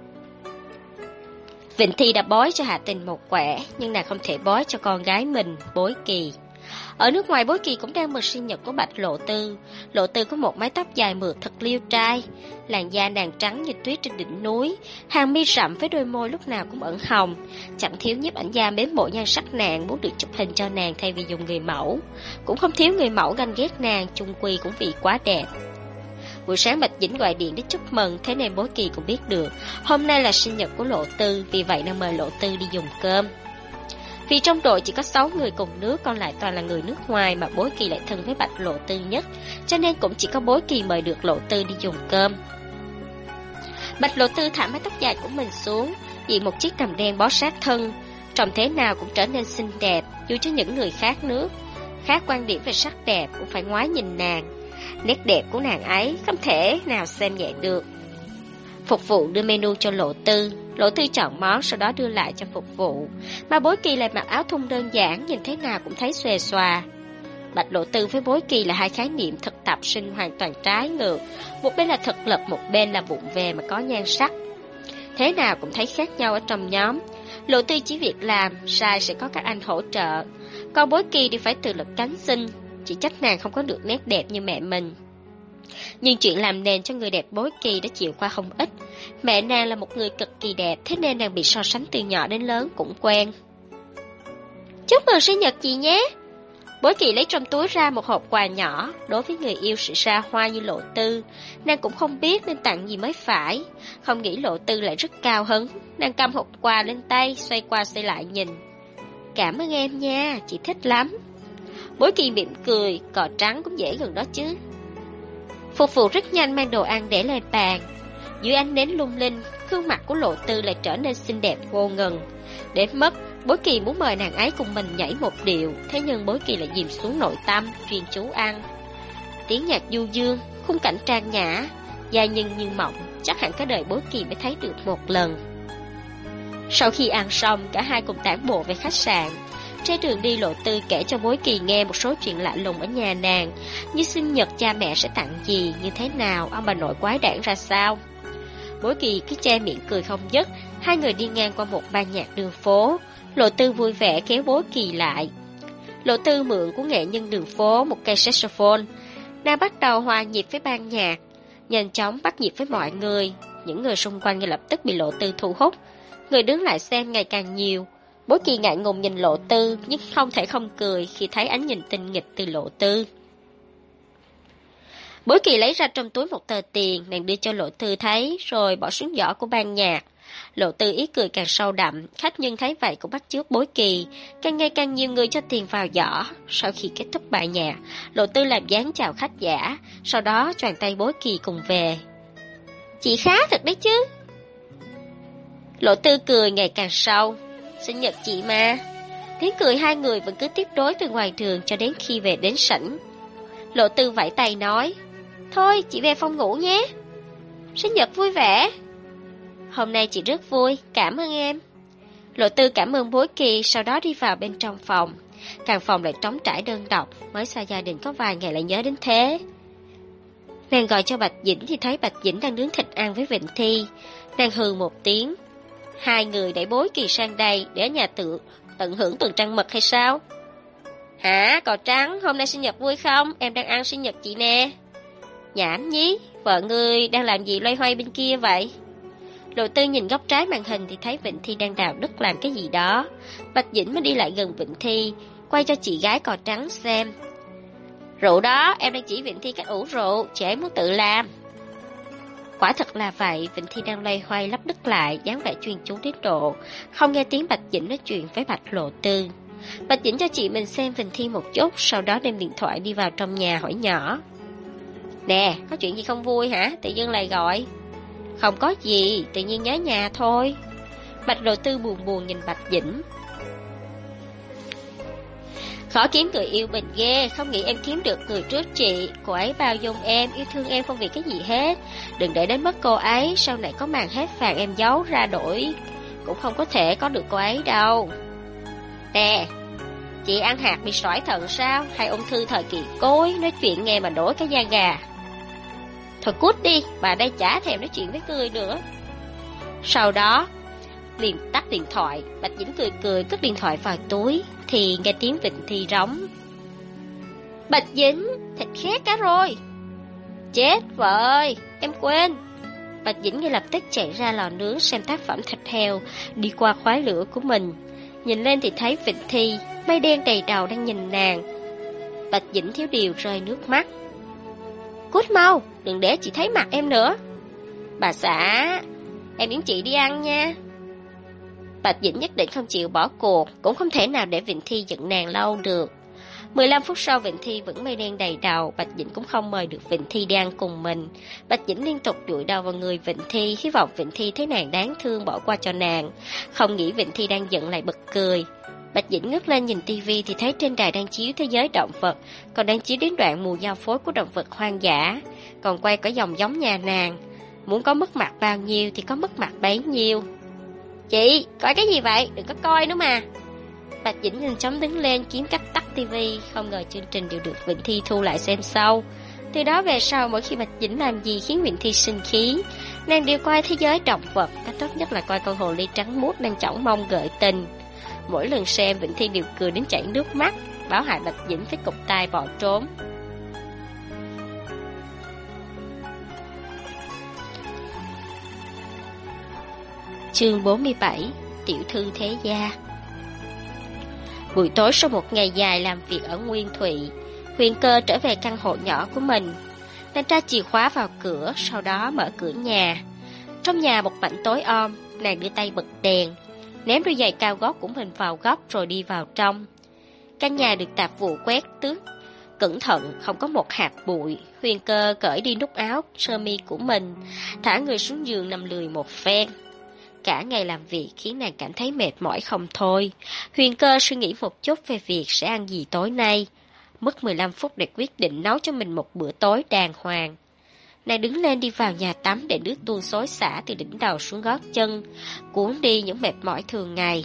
Vịnh Thi đã bói cho Hạ Tình một quẻ, nhưng nàng không thể bói cho con gái mình, Bối Kỳ. Ở nước ngoài, Bối Kỳ cũng đang mừng sinh nhật của Bạch Lộ Tư. Lộ Tư có một mái tóc dài mượt thật liêu trai, làn da nàng trắng như tuyết trên đỉnh núi, hàng mi rậm với đôi môi lúc nào cũng ửng hồng. Chẳng thiếu nhiếp ảnh gia mến mộ nhan sắc nàng, muốn được chụp hình cho nàng thay vì dùng người mẫu. Cũng không thiếu người mẫu ganh ghét nàng, chung quy cũng vì quá đẹp. Buổi sáng Bạch Dĩnh gọi điện để chúc mừng, thế nên Bối Kỳ cũng biết được hôm nay là sinh nhật của Lộ Tư, vì vậy nàng mời Lộ Tư đi dùng cơm. Vì trong đội chỉ có 6 người cùng nước, còn lại toàn là người nước ngoài, mà Bối Kỳ lại thân với Bạch Lộ Tư nhất, cho nên cũng chỉ có Bối Kỳ mời được Lộ Tư đi dùng cơm. Bạch Lộ Tư thả mái tóc dài của mình xuống, diện một chiếc đầm đen bó sát thân, trông thế nào cũng trở nên xinh đẹp, dù cho những người khác khác quan điểm về sắc đẹp cũng phải ngoái nhìn nàng. Nét đẹp của nàng ấy không thể nào xem nhẹ được. Phục vụ đưa menu cho Lộ Tư chọn món sau đó đưa lại cho phục vụ, mà Bối Kỳ lại mặc áo thun đơn giản, nhìn thế nào cũng thấy xuề xòa. Bạch Lộ Tư với Bối Kỳ là hai khái niệm thực tập sinh hoàn toàn trái ngược, một bên là thực lực, một bên là vụng về mà có nhan sắc. Thế nào cũng thấy khác nhau ở trong nhóm. Lộ Tư chỉ việc làm, sai sẽ có các anh hỗ trợ, còn Bối Kỳ thì phải tự lực cánh sinh, chỉ trách nàng không có được nét đẹp như mẹ mình. Nhưng chuyện làm nền cho người đẹp Bối Kỳ đã chịu qua không ít. Mẹ nàng là một người cực kỳ đẹp, thế nên nàng bị so sánh từ nhỏ đến lớn cũng quen. Chúc mừng sinh nhật chị nhé! Bối Kỳ lấy trong túi ra một hộp quà nhỏ. Đối với người yêu sự xa hoa như Lộ Tư, nàng cũng không biết nên tặng gì mới phải. Không nghĩ Lộ Tư lại rất cao hứng. Nàng cầm hộp quà lên tay, xoay qua xoay lại nhìn. Cảm ơn em nha, chị thích lắm. Bối Kỳ mỉm cười, cò trắng cũng dễ gần đó chứ. Phục vụ rất nhanh mang đồ ăn để lên bàn. Dưới ánh nến lung linh, gương mặt của Lộ Tư lại trở nên xinh đẹp vô ngần. Đến mức Bối Kỳ muốn mời nàng ấy cùng mình nhảy một điệu, thế nhưng Bối Kỳ lại dìm xuống nội tâm, chuyên chú ăn. Tiếng nhạc du dương, khung cảnh trang nhã, giai nhân như mộng, chắc hẳn cả đời Bối Kỳ mới thấy được một lần. Sau khi ăn xong, cả hai cùng tản bộ về khách sạn. Trên đường đi, Lộ Tư kể cho Bối Kỳ nghe một số chuyện lạ lùng ở nhà nàng, như sinh nhật cha mẹ sẽ tặng gì, như thế nào, ông bà nội quái đản ra sao. Bối Kỳ cứ che miệng cười không dứt. Hai người đi ngang qua một ban nhạc đường phố. Lộ Tư vui vẻ kéo Bối Kỳ lại. Lộ Tư mượn của nghệ nhân đường phố một cây saxophone. Nàng bắt đầu hòa nhịp với ban nhạc, nhanh chóng bắt nhịp với mọi người. Những người xung quanh ngay lập tức bị Lộ Tư thu hút. Người đứng lại xem ngày càng nhiều. Bối Kỳ ngại ngùng nhìn Lộ Tư, nhưng không thể không cười khi thấy ánh nhìn tinh nghịch từ Lộ Tư. Bối Kỳ lấy ra trong túi một tờ tiền, nàng đưa cho Lộ Tư thấy, rồi bỏ xuống giỏ của ban nhạc. Lộ Tư ý cười càng sâu đậm, khách nhân thấy vậy cũng bắt chước Bối Kỳ, càng ngày càng nhiều người cho tiền vào giỏ. Sau khi kết thúc bài nhạc, Lộ Tư làm dáng chào khách giả, sau đó choàng tay Bối Kỳ cùng về. Chị khá thật đấy chứ. Lộ Tư cười ngày càng sâu. Sinh nhật chị mà. Tiếng cười hai người vẫn cứ tiếp nối từ ngoài đường cho đến khi về đến sảnh. Lộ Tư vẫy tay nói, thôi chị về phòng ngủ nhé. Sinh nhật vui vẻ. Hôm nay chị rất vui, cảm ơn em. Lộ Tư cảm ơn Bối Kỳ, sau đó đi vào bên trong phòng. Căn phòng lại trống trải đơn độc, mới xa gia đình có vài ngày lại nhớ đến thế. Nàng gọi cho Bạch Dĩnh thì thấy Bạch Dĩnh đang nướng thịt ăn với Vịnh Thi. Nàng hừ một tiếng. Hai người đẩy Bối Kỳ sang đây để ở nhà tận hưởng tuần trăng mật hay sao? Hả, cò trắng, hôm nay sinh nhật vui không? Em đang ăn sinh nhật chị nè. Nhảm nhí, vợ ngươi đang làm gì loay hoay bên kia vậy? Lộ Tư nhìn góc trái màn hình thì thấy Vịnh Thi đang đào đất làm cái gì đó. Bạch Dĩnh mới đi lại gần Vịnh Thi, quay cho chị gái cò trắng xem. Rượu đó, em đang chỉ Vịnh Thi cách ủ rượu, chị ấy muốn tự làm. Quả thật là vậy, Vịnh Thi đang loay hoay lắp đất lại, dáng vẻ chuyên chú đến độ không nghe tiếng Bạch Dĩnh nói chuyện với Bạch Lộ Tư. Bạch Dĩnh cho chị mình xem Vịnh Thi một chút, sau đó đem điện thoại đi vào trong nhà hỏi nhỏ. Nè, có chuyện gì không vui hả? Tự dưng lại gọi. Không có gì, tự nhiên nhớ nhà thôi. Bạch Lộ Tư buồn buồn nhìn Bạch Dĩnh. Khó kiếm người yêu mình ghê, không nghĩ em kiếm được người trước chị. Cô ấy bao dung em, yêu thương em không vì cái gì hết. Đừng để đến mất cô ấy, sau này có màn hết vàng em giấu ra đổi cũng không có thể có được cô ấy đâu. Nè, chị ăn hạt bị sỏi thận sao? Hay ung thư thời kỳ cối, nói chuyện nghe mà nổi cái da gà. Thôi cút đi, bà đây chả thèm nói chuyện với người nữa. Sau đó liền tắt điện thoại. Bạch Dĩnh cười cười cất điện thoại vào túi thì nghe tiếng Vịnh Thi rống. Bạch Dĩnh, thịt khét cá rồi. Chết vợ ơi, em quên. Bạch Dĩnh ngay lập tức chạy ra lò nướng xem tác phẩm thịt heo đi qua khói lửa của mình. Nhìn lên thì thấy Vịnh Thi mây đen đầy đầu đang nhìn nàng. Bạch Dĩnh thiếu điều rơi nước mắt. Cút mau, đừng để chị thấy mặt em nữa. Bà xã, em yến chị đi ăn nha. Bạch Dĩnh nhất định không chịu bỏ cuộc, cũng không thể nào để Vịnh Thi giận nàng lâu được. 15 phút sau Vịnh Thi vẫn mây đen đầy đầu, Bạch Dĩnh cũng không mời được Vịnh Thi đi ăn cùng mình. Bạch Dĩnh liên tục dụi đầu vào người Vịnh Thi, hy vọng Vịnh Thi thấy nàng đáng thương bỏ qua cho nàng. Không nghĩ Vịnh Thi đang giận lại bật cười. Bạch Dĩnh ngước lên nhìn tivi thì thấy trên đài đang chiếu thế giới động vật, còn đang chiếu đến đoạn mùa giao phối của động vật hoang dã, còn quay cả dòng giống nhà nàng. Muốn có mất mặt bao nhiêu thì có mất mặt bấy nhiêu. Chị, coi cái gì vậy? Đừng có coi nữa mà. Bạch Dĩnh nhanh chóng đứng lên kiếm cách tắt tivi, không ngờ chương trình đều được Vịnh Thi thu lại xem sau. Từ đó về sau, mỗi khi Bạch Dĩnh làm gì khiến Vịnh Thi sinh khí, nàng đều coi thế giới động vật, cách tốt nhất là coi con hồ ly trắng muốt đang chỏng mông gợi tình. Mỗi lần xem, Vịnh Thi đều cười đến chảy nước mắt, báo hại Bạch Dĩnh phải cụp tay bỏ trốn. Chương 47: Tiểu thư thế gia. Buổi tối sau một ngày dài làm việc ở Nguyên Thụy, Huyền Cơ trở về căn hộ nhỏ của mình. Nàng tra chìa khóa vào cửa, sau đó mở cửa nhà. Trong nhà một mảnh tối om, nàng đưa tay bật đèn, ném đôi giày cao gót của mình vào góc rồi đi vào trong. Căn nhà được tạp vụ quét tước cẩn thận, không có một hạt bụi. Huyền Cơ cởi đi nút áo sơ mi của mình, thả người xuống giường nằm lười một phen. Cả ngày làm việc khiến nàng cảm thấy mệt mỏi không thôi. Huyền Cơ suy nghĩ một chút về việc sẽ ăn gì tối nay. Mất 15 phút để quyết định nấu cho mình một bữa tối đàng hoàng. Nàng đứng lên đi vào nhà tắm để nước tuôn xối xả từ đỉnh đầu xuống gót chân, cuốn đi những mệt mỏi thường ngày.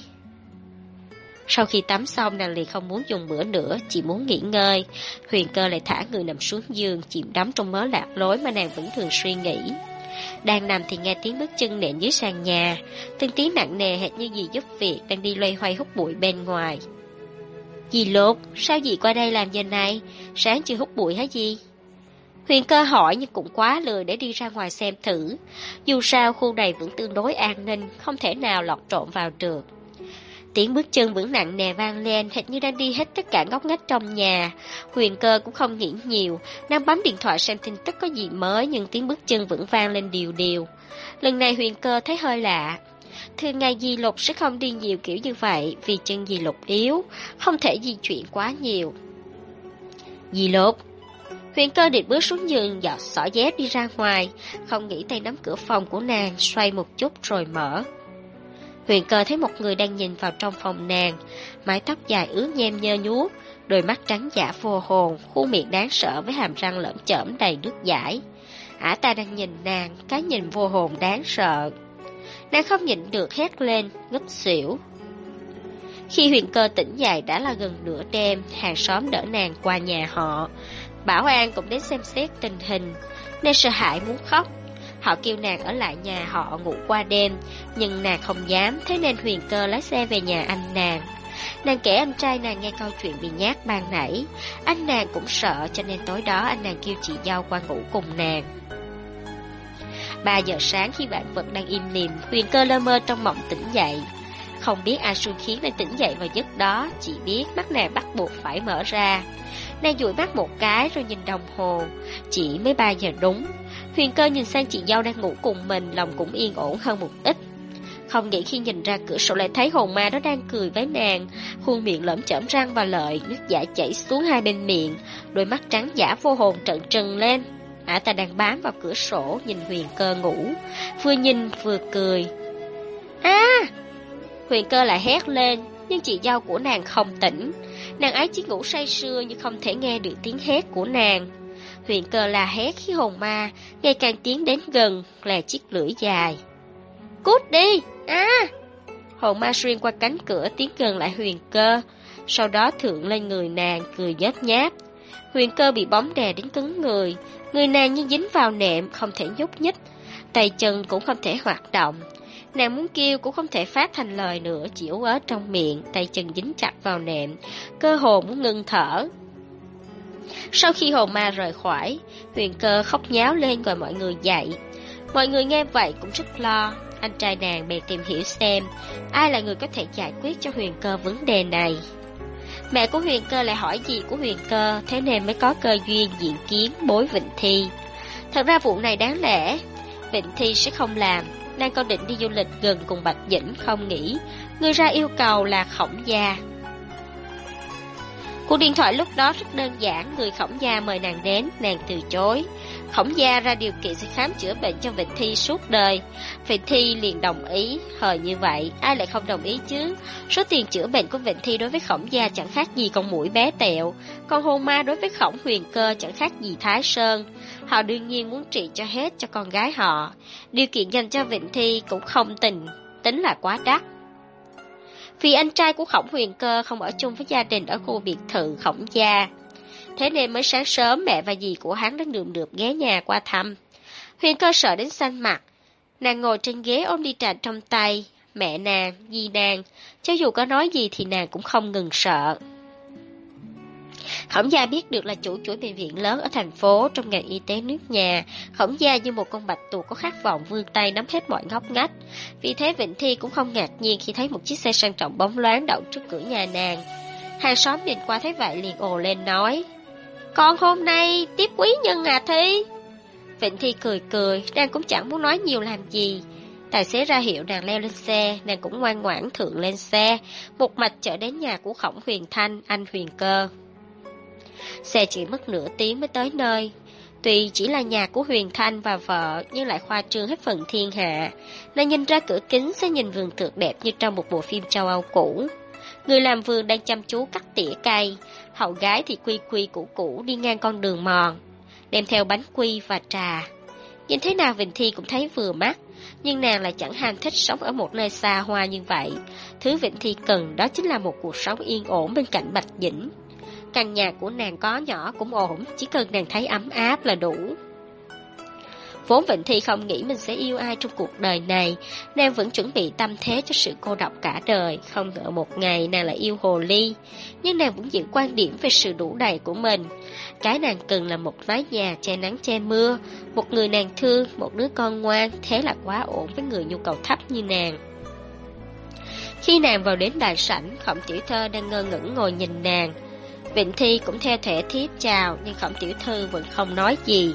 Sau khi tắm xong, nàng liền không muốn dùng bữa nữa, chỉ muốn nghỉ ngơi. Huyền Cơ lại thả người nằm xuống giường, chìm đắm trong mớ lạc lối mà nàng vẫn thường suy nghĩ. Đang nằm thì nghe tiếng bước chân nện dưới sàn nhà, từng tiếng nặng nề hệt như dì giúp việc đang đi loay hoay hút bụi bên ngoài. Dì Lục, sao dì qua đây làm giờ này? Sáng chưa hút bụi hả dì? Huyền Cơ hỏi nhưng cũng quá lười để đi ra ngoài xem thử. Dù sao khu này vẫn tương đối an ninh, không thể nào lọt trộm vào được. Tiếng bước chân vẫn nặng nề vang lên, hệt như đang đi hết tất cả ngóc ngách trong nhà. Huyền Cơ cũng không nghĩ nhiều, đang bấm điện thoại xem tin tức có gì mới, nhưng tiếng bước chân vẫn vang lên đều đều. Lần này Huyền Cơ thấy hơi lạ. Thường ngày dì Lục sẽ không đi nhiều kiểu như vậy, vì chân dì Lục yếu, không thể di chuyển quá nhiều. Dì Lục. Huyền Cơ định bước xuống giường, giọt xỏ dép đi ra ngoài, không nghĩ tay nắm cửa phòng của nàng, xoay một chút rồi mở. Huyền Cơ thấy một người đang nhìn vào trong phòng nàng, mái tóc dài ướt nhem nhơ nhuốc, đôi mắt trắng dã vô hồn, khuôn miệng đáng sợ với hàm răng lởm chởm đầy nước dãi. Ả ta đang nhìn nàng, cái nhìn vô hồn đáng sợ. Nàng không nhịn được hét lên, ngất xỉu. Khi Huyền Cơ tỉnh dậy đã là gần nửa đêm, hàng xóm đỡ nàng qua nhà họ. Bảo an cũng đến xem xét tình hình, nên sợ hãi muốn khóc. Họ kêu nàng ở lại nhà họ ngủ qua đêm, nhưng nàng không dám, thế nên Huyền Cơ lái xe về nhà anh nàng. Nàng kể anh trai nàng nghe câu chuyện bị nhát ban nãy. Anh nàng cũng sợ, cho nên tối đó anh nàng kêu chị dâu qua ngủ cùng nàng. 3 giờ sáng khi vạn vật đang im lìm, Huyền Cơ lơ mơ trong mộng tỉnh dậy. Không biết ai xui khiến nàng tỉnh dậy vào giấc đó, chỉ biết mắt nàng bắt buộc phải mở ra. Nàng dụi mắt một cái rồi nhìn đồng hồ, chỉ mới 3 giờ đúng. Huyền Cơ nhìn sang chị dâu đang ngủ cùng mình, lòng cũng yên ổn hơn một ít. Không nghĩ khi nhìn ra cửa sổ lại thấy hồn ma đó đang cười với nàng, khuôn miệng lởm chởm răng và lợi, nước dãi chảy xuống hai bên miệng, đôi mắt trắng dã vô hồn trợn trừng lên. Ả ta đang bám vào cửa sổ nhìn Huyền Cơ ngủ, vừa nhìn vừa cười. Huyền Cơ lại hét lên, nhưng chị dâu của nàng không tỉnh. Nàng ấy chỉ ngủ say sưa nhưng không thể nghe được tiếng hét của nàng. Huyền Cơ la hét khi hồn ma ngày càng tiến đến gần, là chiếc lưỡi dài. Cút đi! Hồn ma xuyên qua cánh cửa tiến gần lại Huyền Cơ, sau đó thượng lên người nàng cười nhếch nhác. Huyền Cơ bị bóng đè đến cứng người nàng như dính vào nệm, không thể nhúc nhích, tay chân cũng không thể hoạt động. Nàng muốn kêu cũng không thể phát thành lời nữa, chỉ ú ớ trong miệng, tay chân dính chặt vào nệm, cơ hồ muốn ngưng thở. Sau khi hồn ma rời khỏi, Huyền Cơ khóc nháo lên gọi mọi người dậy. Mọi người nghe vậy cũng rất lo. Anh trai nàng bèn tìm hiểu xem ai là người có thể giải quyết cho Huyền Cơ vấn đề này. Mẹ của Huyền Cơ lại hỏi dì của Huyền Cơ, thế nên mới có cơ duyên diện kiến bối Vịnh Thi. Thật ra vụ này đáng lẽ Vịnh Thi sẽ không làm, nàng còn định đi du lịch gần cùng Bạch Dĩnh, không nghĩ người ra yêu cầu là Khổng gia. Cuộc điện thoại lúc đó rất đơn giản, người Khổng gia mời nàng đến, nàng từ chối. Khổng gia ra điều kiện sẽ khám chữa bệnh cho Vịnh Thi suốt đời. Vịnh Thi liền đồng ý, hời như vậy, ai lại không đồng ý chứ? Số tiền chữa bệnh của Vịnh Thi đối với Khổng gia chẳng khác gì con muỗi bé tẹo, còn hồn ma đối với Khổng Huyền Cơ chẳng khác gì Thái Sơn. Họ đương nhiên muốn trị cho hết cho con gái họ. Điều kiện dành cho Vịnh Thi cũng không tính là quá đắt. Vì anh trai của Khổng Huyền Cơ không ở chung với gia đình ở khu biệt thự Khổng gia, thế nên mới sáng sớm mẹ và dì của hắn đã nườm nượp ghé nhà qua thăm. Huyền Cơ sợ đến xanh mặt, nàng ngồi trên ghế ôm ly trà trong tay. Mẹ nàng, dì nàng, cho dù có nói gì thì nàng cũng không ngừng sợ. Khổng gia biết được là chủ chuỗi bệnh viện lớn ở thành phố trong ngành y tế nước nhà. Khổng gia như một con bạch tuộc có khát vọng vươn tay nắm hết mọi ngóc ngách. Vì thế Vịnh Thi cũng không ngạc nhiên khi thấy một chiếc xe sang trọng bóng loáng đậu trước cửa nhà nàng. Hàng xóm nhìn qua thấy vậy liền ồ lên nói: "Con hôm nay tiếp quý nhân à Thi?" Vịnh Thi cười cười, nàng cũng chẳng muốn nói nhiều làm gì. Tài xế ra hiệu nàng leo lên xe, nàng cũng ngoan ngoãn thượng lên xe, một mạch chở đến nhà của Khổng Huyền Thanh, anh Huyền Cơ. Xe chỉ mất nửa tiếng mới tới nơi. Tuy chỉ là nhà của Huyền Thanh và vợ, nhưng lại khoa trương hết phần thiên hạ. Nàng nhìn ra cửa kính sẽ nhìn vườn tược đẹp như trong một bộ phim châu Âu cũ. Người làm vườn đang chăm chú cắt tỉa cây, hậu gái thì quy quy củ củ đi ngang con đường mòn, đem theo bánh quy và trà. Nhìn thế nào Vịnh Thi cũng thấy vừa mắt, nhưng nàng lại chẳng ham thích sống ở một nơi xa hoa như vậy. Thứ Vịnh Thi cần đó chính là một cuộc sống yên ổn bên cạnh Bạch Dĩnh. Căn nhà của nàng có nhỏ cũng ổn, chỉ cần nàng thấy ấm áp là đủ. Vốn Vịnh Thi không nghĩ mình sẽ yêu ai trong cuộc đời này, nàng vẫn chuẩn bị tâm thế cho sự cô độc cả đời. Không ngờ một ngày nàng lại yêu hồ ly, nhưng nàng vẫn giữ quan điểm về sự đủ đầy của mình. Cái nàng cần là một mái nhà che nắng che mưa, một người nàng thương, một đứa con ngoan, thế là quá ổn với người nhu cầu thấp như nàng. Khi nàng vào đến đại sảnh, Khổng tiểu thơ đang ngơ ngẩn ngồi nhìn nàng. Vịnh Thi cũng theo thể thiếp chào, nhưng Khổng tiểu thư vẫn không nói gì.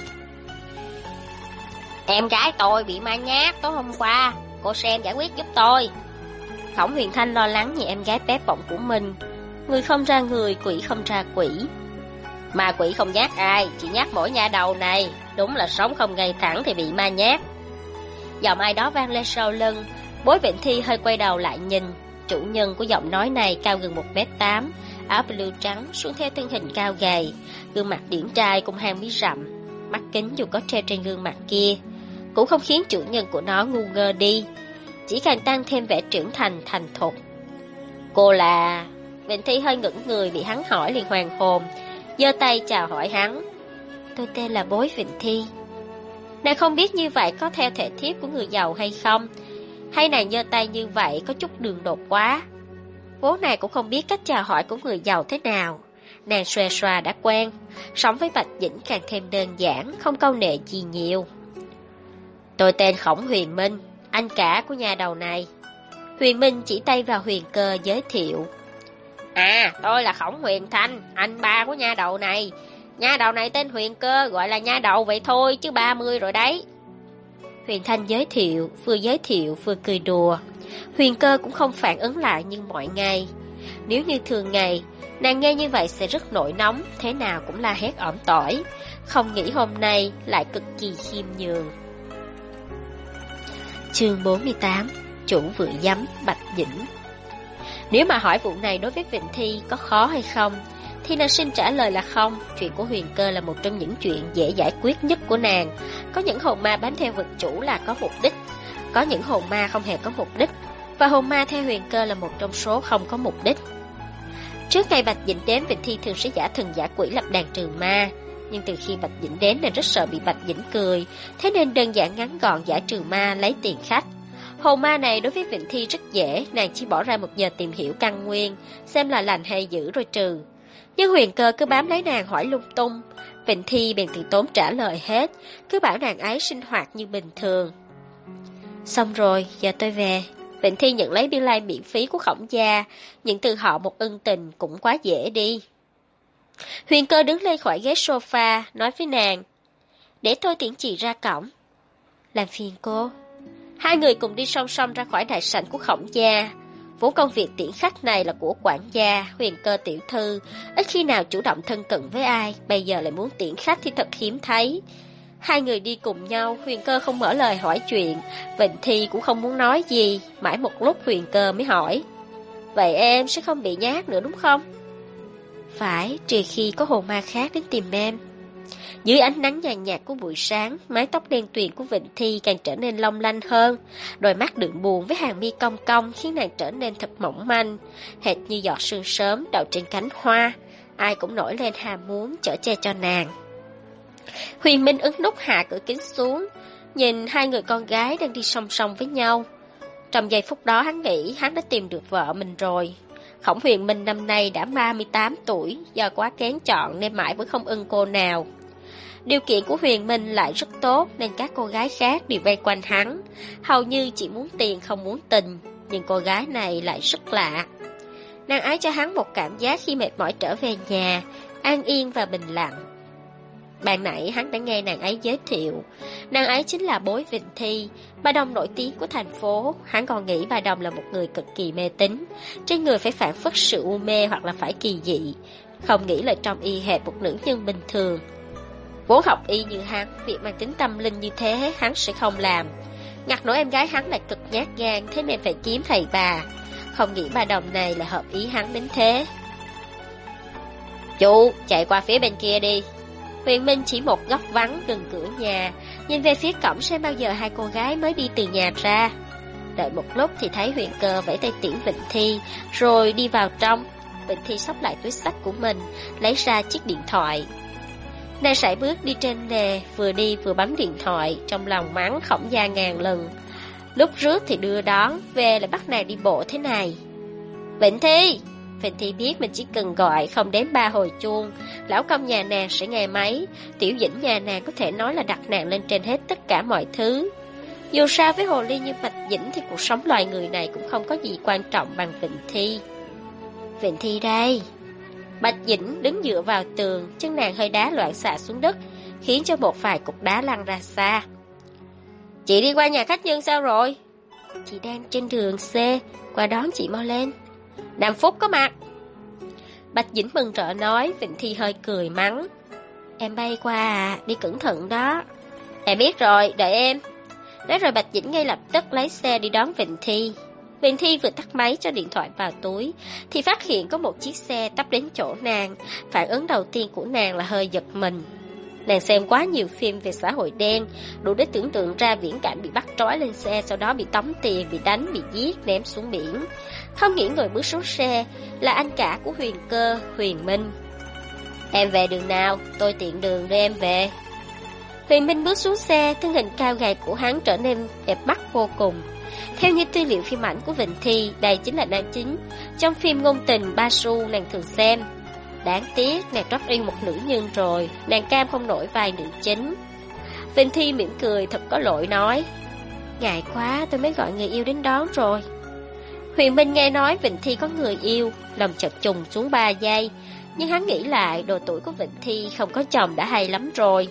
"Em gái tôi bị ma nhát tối hôm qua, cô xem giải quyết giúp tôi." Khổng Huyền Thanh lo lắng nhìn em gái bé bỏng của mình. Người không ra người, quỷ không ra quỷ. "Ma quỷ không nhát ai, chỉ nhát mỗi nha đầu này. Đúng là sống không ngay thẳng thì bị ma nhát." Giọng ai đó vang lên sau lưng. Bối Vịnh Thi hơi quay đầu lại nhìn. Chủ nhân của giọng nói này cao gần 1m8, áo blue trắng xuống theo thân hình cao gầy, gương mặt điển trai cùng hàng mí rậm. Mắt kính dù có treo trên gương mặt kia cũng không khiến chủ nhân của nó ngu ngơ đi, chỉ càng tăng thêm vẻ trưởng thành thành thục. "Cô là..." Vịnh Thi hơi ngẩn người bị hắn hỏi liền hoàn hồn, giơ tay chào hỏi hắn. "Tôi tên là Bối Vịnh Thi." Nàng không biết như vậy có theo thể thiếp của người giàu hay không, hay nàng giơ tay như vậy có chút đường đột quá. Vốn nàng cũng không biết cách chào hỏi của người giàu thế nào. Nàng xòe xòa đã quen, sống với Bạch Dĩnh càng thêm đơn giản, không câu nệ gì nhiều. "Tôi tên Khổng Huyền Minh, anh cả của nhà đầu này." Huyền Minh chỉ tay vào Huyền Cơ giới thiệu. "À, tôi là Khổng Huyền Thanh, anh ba của nha đầu này. Nha đầu này tên Huyền Cơ, gọi là nha đầu vậy thôi, chứ 30 rồi đấy." Huyền Thanh giới thiệu vừa cười đùa. Huyền Cơ cũng không phản ứng lại như mọi ngày. Nếu như thường ngày, nàng nghe như vậy sẽ rất nổi nóng, thế nào cũng la hét ỏm tỏi. Không nghĩ hôm nay lại cực kỳ khiêm nhường. Chương 48. Chủ vựa giấm Bạch Dĩnh. Nếu mà hỏi vụ này đối với Vịnh Thi có khó hay không, thì nàng xin trả lời là không. Chuyện của Huyền Cơ là một trong những chuyện dễ giải quyết nhất của nàng. Có những hồn ma bám theo vật chủ là có mục đích, có những hồn ma không hề có mục đích, và hồn ma theo Huyền Cơ là một trong số không có mục đích. Trước ngày Bạch Dĩnh đến, Vịnh Thi thường sẽ giả thần giả quỷ lập đàn trừ ma. Nhưng từ khi Bạch Dĩnh đến, nàng rất sợ bị Bạch Dĩnh cười, thế nên đơn giản ngắn gọn giả trừ ma lấy tiền khách. Hồn ma này đối với Vịnh Thi rất dễ, nàng chỉ bỏ ra 1 giờ tìm hiểu căn nguyên, xem là lành hay dữ rồi trừ. Nhưng Huyền Cơ cứ bám lấy nàng hỏi lung tung, Vịnh Thi bèn từ tốn trả lời hết, cứ bảo nàng ấy sinh hoạt như bình thường. Xong rồi, giờ tôi về. Vịnh Thi nhận lấy bill like miễn phí của Khổng gia, nhận từ họ một ân tình cũng quá dễ đi. Huyền Cơ đứng lên khỏi ghế sofa, nói với nàng, để tôi tiễn chị ra cổng. Làm phiền cô. Hai người cùng đi song song ra khỏi đại sảnh của Khổng gia. Vốn công việc tiễn khách này là của quản gia, Huyền Cơ tiểu thư, ít khi nào chủ động thân cận với ai, bây giờ lại muốn tiễn khách thì thật hiếm thấy. Hai người đi cùng nhau, Huyền Cơ không mở lời hỏi chuyện, Vịnh Thi cũng không muốn nói gì, mãi một lúc Huyền Cơ mới hỏi. Vậy em sẽ không bị nhát nữa đúng không? Phải, trừ khi có hồn ma khác đến tìm em. Dưới ánh nắng nhàn nhạt của buổi sáng, mái tóc đen tuyền của Vịnh Thi càng trở nên long lanh hơn, đôi mắt đượm buồn với hàng mi cong cong khiến nàng trở nên thật mỏng manh, hệt như giọt sương sớm đậu trên cánh hoa, ai cũng nổi lên ham muốn chở che cho nàng. Huyền Minh ấn nút hạ cửa kính xuống, nhìn hai người con gái đang đi song song với nhau. Trong giây phút đó hắn nghĩ hắn đã tìm được vợ mình rồi. Khổng Huyền Minh năm nay đã 38 tuổi, do quá kén chọn nên mãi vẫn không ưng cô nào. Điều kiện của Huyền Minh lại rất tốt nên các cô gái khác đều vây quanh hắn, hầu như chỉ muốn tiền không muốn tình, nhưng cô gái này lại rất lạ. Nàng ấy cho hắn một cảm giác khi mệt mỏi trở về nhà, an yên và bình lặng. Ban nãy hắn đã nghe nàng ấy giới thiệu, nàng ấy chính là Bối Vịnh Thi, bà đồng nổi tiếng của thành phố. Hắn còn nghĩ bà đồng là một người cực kỳ mê tín, trên người phải phảng phất sự u mê hoặc là phải kỳ dị, không nghĩ là trong y hệt một nữ nhân bình thường. Vốn học y như hắn, việc mang tính tâm linh như thế hắn sẽ không làm. Ngặt nổi em gái hắn lại cực nhát gan, thế nên phải kiếm thầy bà. Không nghĩ bà đồng này là hợp ý hắn đến thế. Chú, chạy qua phía bên kia đi. Huyền Minh chỉ một góc vắng gần cửa nhà, nhìn về phía cổng xem bao giờ hai cô gái mới đi từ nhà ra. Đợi một lúc thì thấy Huyền Cơ vẫy tay tiễn Vịnh Thi, rồi đi vào trong. Vịnh Thi xốc lại túi xách của mình, lấy ra chiếc điện thoại. Nàng sải bước đi trên nề, vừa đi vừa bấm điện thoại, trong lòng mắng Khổng Gia ngàn lần. Lúc rước thì đưa đón, về lại bắt nàng đi bộ thế này. Vịnh Thi! Vịnh Thi biết mình chỉ cần gọi không đếm 3 hồi chuông, lão công nhà nàng sẽ nghe máy. Tiểu Dĩnh nhà nàng có thể nói là đặt nàng lên trên hết tất cả mọi thứ. Dù sao với hồ ly như Bạch Dĩnh thì cuộc sống loài người này cũng không có gì quan trọng bằng Vịnh Thi. Vịnh Thi đây! Bạch Dĩnh đứng dựa vào tường, chân nàng hơi đá loạn xạ xuống đất, khiến cho một vài cục đá lăn ra xa. Chị đi qua nhà khách nhân sao rồi? Chị đang trên đường C, qua đón chị mau lên. Đàm Phúc có mặt. Bạch Dĩnh mừng rỡ nói. Vịnh Thi hơi cười mắng. Em bay qua à, đi cẩn thận đó. Em biết rồi, đợi em. Nói rồi Bạch Dĩnh ngay lập tức lấy xe đi đón Vịnh Thi. Vịnh Thi vừa tắt máy cho điện thoại vào túi thì phát hiện có một chiếc xe tấp đến chỗ nàng. Phản ứng đầu tiên của nàng là hơi giật mình. Nàng xem quá nhiều phim về xã hội đen, đủ để tưởng tượng ra viễn cảnh bị bắt trói lên xe, sau đó bị tống tiền, bị đánh, bị giết, ném xuống biển. Không nghĩ người bước xuống xe là anh cả của Huyền Cơ, Huyền Minh. Em về đường nào, tôi tiện đường đưa em về. Huyền Minh bước xuống xe, thân hình cao gầy của hắn trở nên đẹp mắt vô cùng. Theo như tư liệu phim ảnh của Vịnh Thi, đây chính là nam chính trong phim ngôn tình Ba Su nàng thường xem. Đáng tiếc nàng trót yên một nữ nhân rồi, nàng cam không nổi vai nữ chính. Vịnh Thi mỉm cười thật có lỗi nói. Ngại quá, tôi mới gọi người yêu đến đón rồi. Huyền Minh nghe nói Vịnh Thi có người yêu, lòng chợt trùng xuống 3 giây, nhưng hắn nghĩ lại độ tuổi của Vịnh Thi không có chồng đã hay lắm rồi.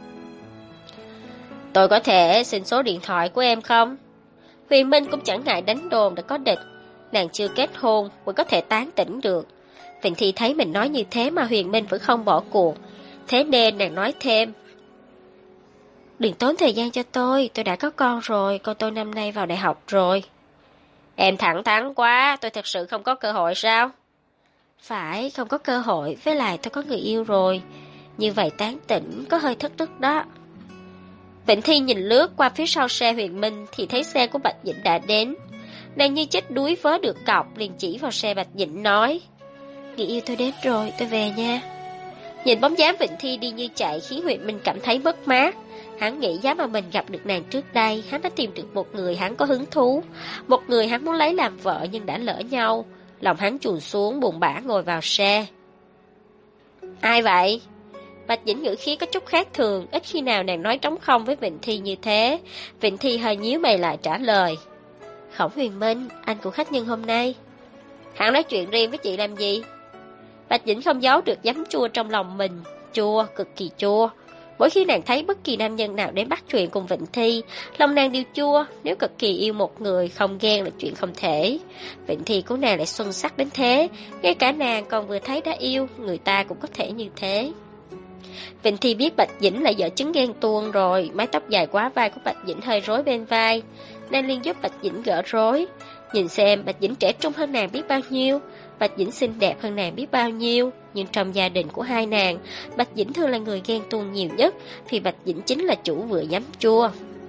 Tôi có thể xin số điện thoại của em không? Huyền Minh cũng chẳng ngại đánh đồn đã có địch, nàng chưa kết hôn vẫn có thể tán tỉnh được. Vịnh Thi thấy mình nói như thế mà Huyền Minh vẫn không bỏ cuộc, thế nên nàng nói thêm. Đừng tốn thời gian cho tôi đã có con rồi, con tôi năm nay vào đại học rồi. Em thẳng thắn quá, tôi thật sự không có cơ hội sao? Phải, không có cơ hội, với lại tôi có người yêu rồi. Như vậy tán tỉnh có hơi thất đức đó. Vịnh Thi nhìn lướt qua phía sau xe Huyền Minh thì thấy xe của Bạch Dĩnh đã đến. Nàng như chết đuối vớ được cọc, liền chỉ vào xe Bạch Dĩnh nói. Người yêu tôi đến rồi, tôi về nha. Nhìn bóng dáng Vịnh Thi đi như chạy khiến Huyền Minh cảm thấy mất mát. Hắn nghĩ giá mà mình gặp được nàng trước đây, hắn đã tìm được một người hắn có hứng thú, một người hắn muốn lấy làm vợ nhưng đã lỡ nhau. Lòng hắn chùn xuống buồn bã ngồi vào xe. Ai vậy? Bạch Dĩnh ngữ khí có chút khác thường, ít khi nào nàng nói trống không với Vịnh Thi như thế. Vịnh Thi hơi nhíu mày lại trả lời. Khổng Huyền Minh, anh của khách nhân hôm nay. Hắn nói chuyện riêng với chị làm gì? Bạch Dĩnh không giấu được giấm chua trong lòng mình, chua, cực kỳ chua. Mỗi khi nàng thấy bất kỳ nam nhân nào đến bắt chuyện cùng Vịnh Thi, lòng nàng đều chua. Nếu cực kỳ yêu một người, không ghen là chuyện không thể. Vịnh Thi của nàng lại xuân sắc đến thế, ngay cả nàng còn vừa thấy đã yêu, người ta cũng có thể như thế. Vịnh Thi biết Bạch Dĩnh là vợ chứng ghen tuông rồi, mái tóc dài quá vai của Bạch Dĩnh hơi rối bên vai. Nàng liền giúp Bạch Dĩnh gỡ rối. Nhìn xem Bạch Dĩnh trẻ trung hơn nàng biết bao nhiêu, Bạch Dĩnh xinh đẹp hơn nàng biết bao nhiêu. Nhưng trong gia đình của hai nàng, Bạch Dĩnh thường là người ghen tuông nhiều nhất, vì Bạch Dĩnh chính là chủ vừa giấm chua.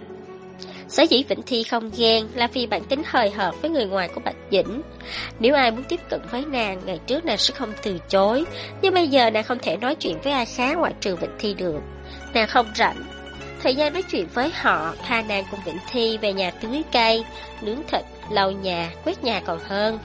Sở dĩ Vịnh Thi không ghen là vì bản tính hời hợt với người ngoài của Bạch Dĩnh. Nếu ai muốn tiếp cận với nàng, ngày trước nàng sẽ không từ chối, nhưng bây giờ nàng không thể nói chuyện với ai khác ngoại trừ Vịnh Thi được. Nàng không rảnh thời gian nói chuyện với họ, tha nàng cùng Vịnh Thi về nhà tưới cây, nướng thịt, lau nhà, quét nhà còn hơn.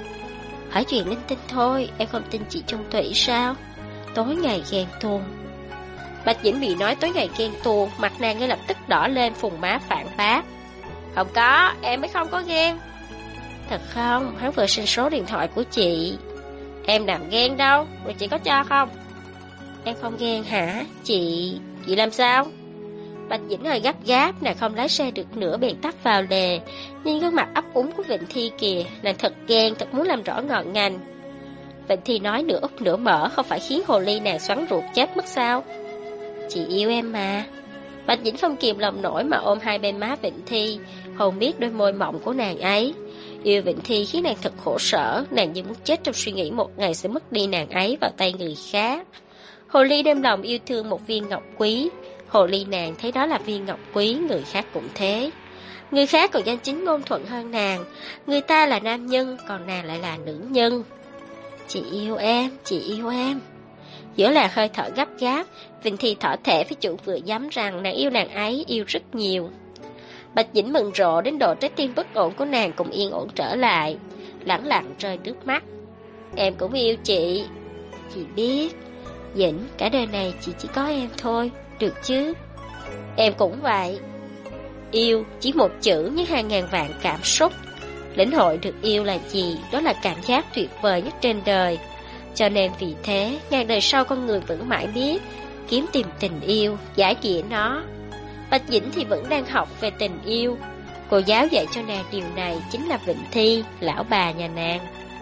Hỏi chuyện linh tinh thôi, em không tin chị Trung Thủy sao? Tối ngày ghen tuông. Bạch Dĩnh bị nói tối ngày ghen tuông, mặt nàng ngay lập tức đỏ lên, phùng má phản bác. Không có, em mới không có ghen. Thật không, hắn vừa xin số điện thoại của chị. Em làm ghen đâu, rồi chị có cho không? Em không ghen hả? Chị làm sao? Bạch Dĩnh hơi gấp gáp, nàng không lái xe được nữa bèn tắt vào lề. Nhìn gương mặt ấp úng của Vịnh Thi kìa, nàng thật ghen, thật muốn làm rõ ngọn ngành. Vịnh Thi nói nửa úp nửa mở, không phải khiến hồ ly nàng xoắn ruột chết mất sao? Chị yêu em mà. Bạch Dĩnh không kìm lòng nổi mà ôm hai bên má Vịnh Thi, hôn miết đôi môi mọng của nàng ấy. Yêu Vịnh Thi khiến nàng thật khổ sở, nàng như muốn chết trong suy nghĩ một ngày sẽ mất đi nàng ấy vào tay người khác. Hồ ly đem lòng yêu thương một viên ngọc quý. Hồ ly nàng thấy đó là viên ngọc quý, người khác cũng thế. Người khác còn danh chính ngôn thuận hơn nàng, người ta là nam nhân, còn nàng lại là nữ nhân. Chị yêu em, chị yêu em. Giữa làn hơi thở gấp gáp, Vịnh Thi thỏ thẻ với chủ vừa dám rằng nàng yêu nàng ấy, yêu rất nhiều. Bạch Dĩnh mừng rộ đến độ trái tim bất ổn của nàng cũng yên ổn trở lại, lẳng lặng rơi nước mắt. Em cũng yêu chị. Chị biết, Dĩnh, cả đời này chị chỉ có em thôi, được chứ? Em cũng vậy. Yêu chỉ một chữ nhưng hàng ngàn vạn cảm xúc. Lĩnh hội được yêu là gì? Đó là cảm giác tuyệt vời nhất trên đời. Cho nên vì thế, ngàn đời sau con người vẫn mãi biết kiếm tìm tình yêu, giải nghĩa nó. Bạch Dĩnh thì vẫn đang học về tình yêu. Cô giáo dạy cho nàng điều này chính là Vịnh Thi, lão bà nhà nàng.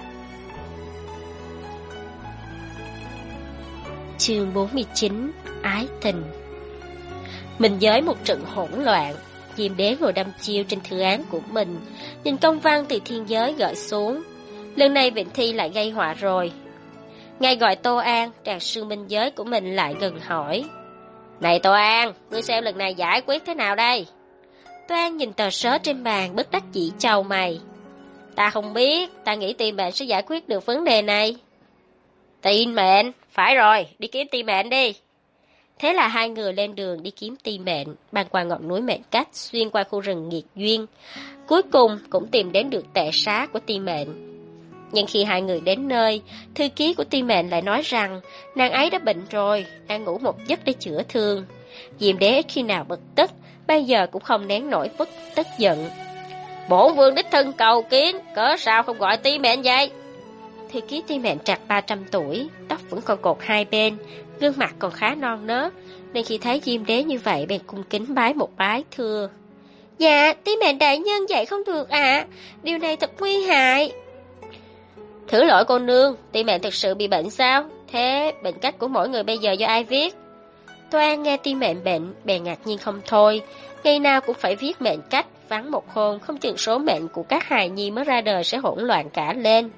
Chương 49: Ái tình. Mình giới một trận hỗn loạn. Diêm Đế ngồi đăm chiêu trên thư án của mình, nhìn công văn từ thiên giới gửi xuống. Lần này Vịnh Thi lại gây họa rồi. Ngài gọi Tô An, tràng sư minh giới của mình lại gần hỏi. Này Tô An, ngươi xem lần này giải quyết thế nào đây? Tô An nhìn tờ sớ trên bàn, bất đắc dĩ chau mày. Ta không biết, ta nghĩ tiên mệnh sẽ giải quyết được vấn đề này. Tiên mệnh? Phải rồi, đi kiếm tiên mệnh đi. Thế là hai người lên đường đi kiếm tiên mệnh, băng qua ngọn núi Mệnh Cách, xuyên qua khu rừng nghiệt duyên. Cuối cùng cũng tìm đến được tệ xá của tiên mệnh. Nhưng khi hai người đến nơi, thư ký của tiên mệnh lại nói rằng nàng ấy đã bệnh rồi, đang ngủ một giấc để chữa thương. Diêm Đế khi nào bực tức, bây giờ cũng không nén nổi tức giận. Bổn vương đích thân cầu kiến, cớ sao không gọi tiên mệnh vậy? Thư ký tiên mệnh trạc 300 tuổi, tóc vẫn còn cột hai bên, gương mặt còn khá non nớt, nên khi thấy Diêm Đế như vậy bèn cung kính bái một bái thưa. Dạ, tiên mệnh đại nhân vậy không được ạ, điều này thật nguy hại. Thử lỗi cô nương, tiên mệnh thực sự bị bệnh sao? Thế bệnh cách của mỗi người bây giờ do ai viết? Toan nghe tiên mệnh bệnh, bèn ngạc nhiên không thôi. Ngày nào cũng phải viết mệnh cách, vắng một hôm, không chừng số mệnh của các hài nhi mới ra đời sẽ hỗn loạn cả lên.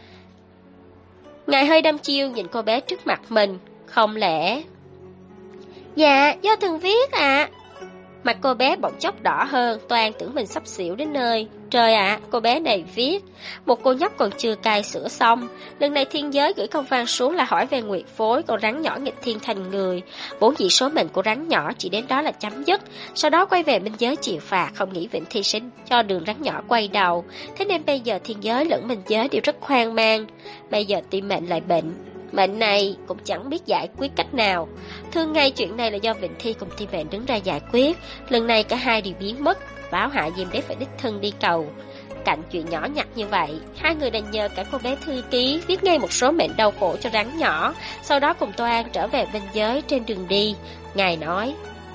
Ngài hơi đăm chiêu nhìn cô bé trước mặt mình, không lẽ... Dạ, do thần viết ạ. Mặt cô bé bỗng chốc đỏ hơn, Toan tưởng mình sắp xỉu đến nơi. Trời ạ, cô bé này viết. Một cô nhóc còn chưa cai sữa xong. Lần này thiên giới gửi công văn xuống là hỏi về nguyệt phối, con rắn nhỏ nghịch thiên thành người. Vốn dĩ số mệnh của rắn nhỏ chỉ đến đó là chấm dứt. Sau đó quay về minh giới chịu phạt, không nghĩ Vịnh Thi sẽ cho đường rắn nhỏ quay đầu. Thế nên bây giờ thiên giới lẫn minh giới đều rất hoang mang. Bây giờ tim mệnh lại bệnh. Mệnh này cũng chẳng biết giải quyết cách nào. Thường ngày chuyện này là do Vịnh Thi cùng tiên mệnh đứng ra giải quyết. Lần này cả hai đều biến mất, báo hạ Diêm Đế phải đích thân đi cầu. cạnh chuyện nhỏ nhặt như vậy, hai người đành nhờ cả cô bé thư ký viết ngay một số mệnh đau khổ cho rắn nhỏ, sau đó cùng Tô An trở về biên giới. Trên đường đi, ngài nói: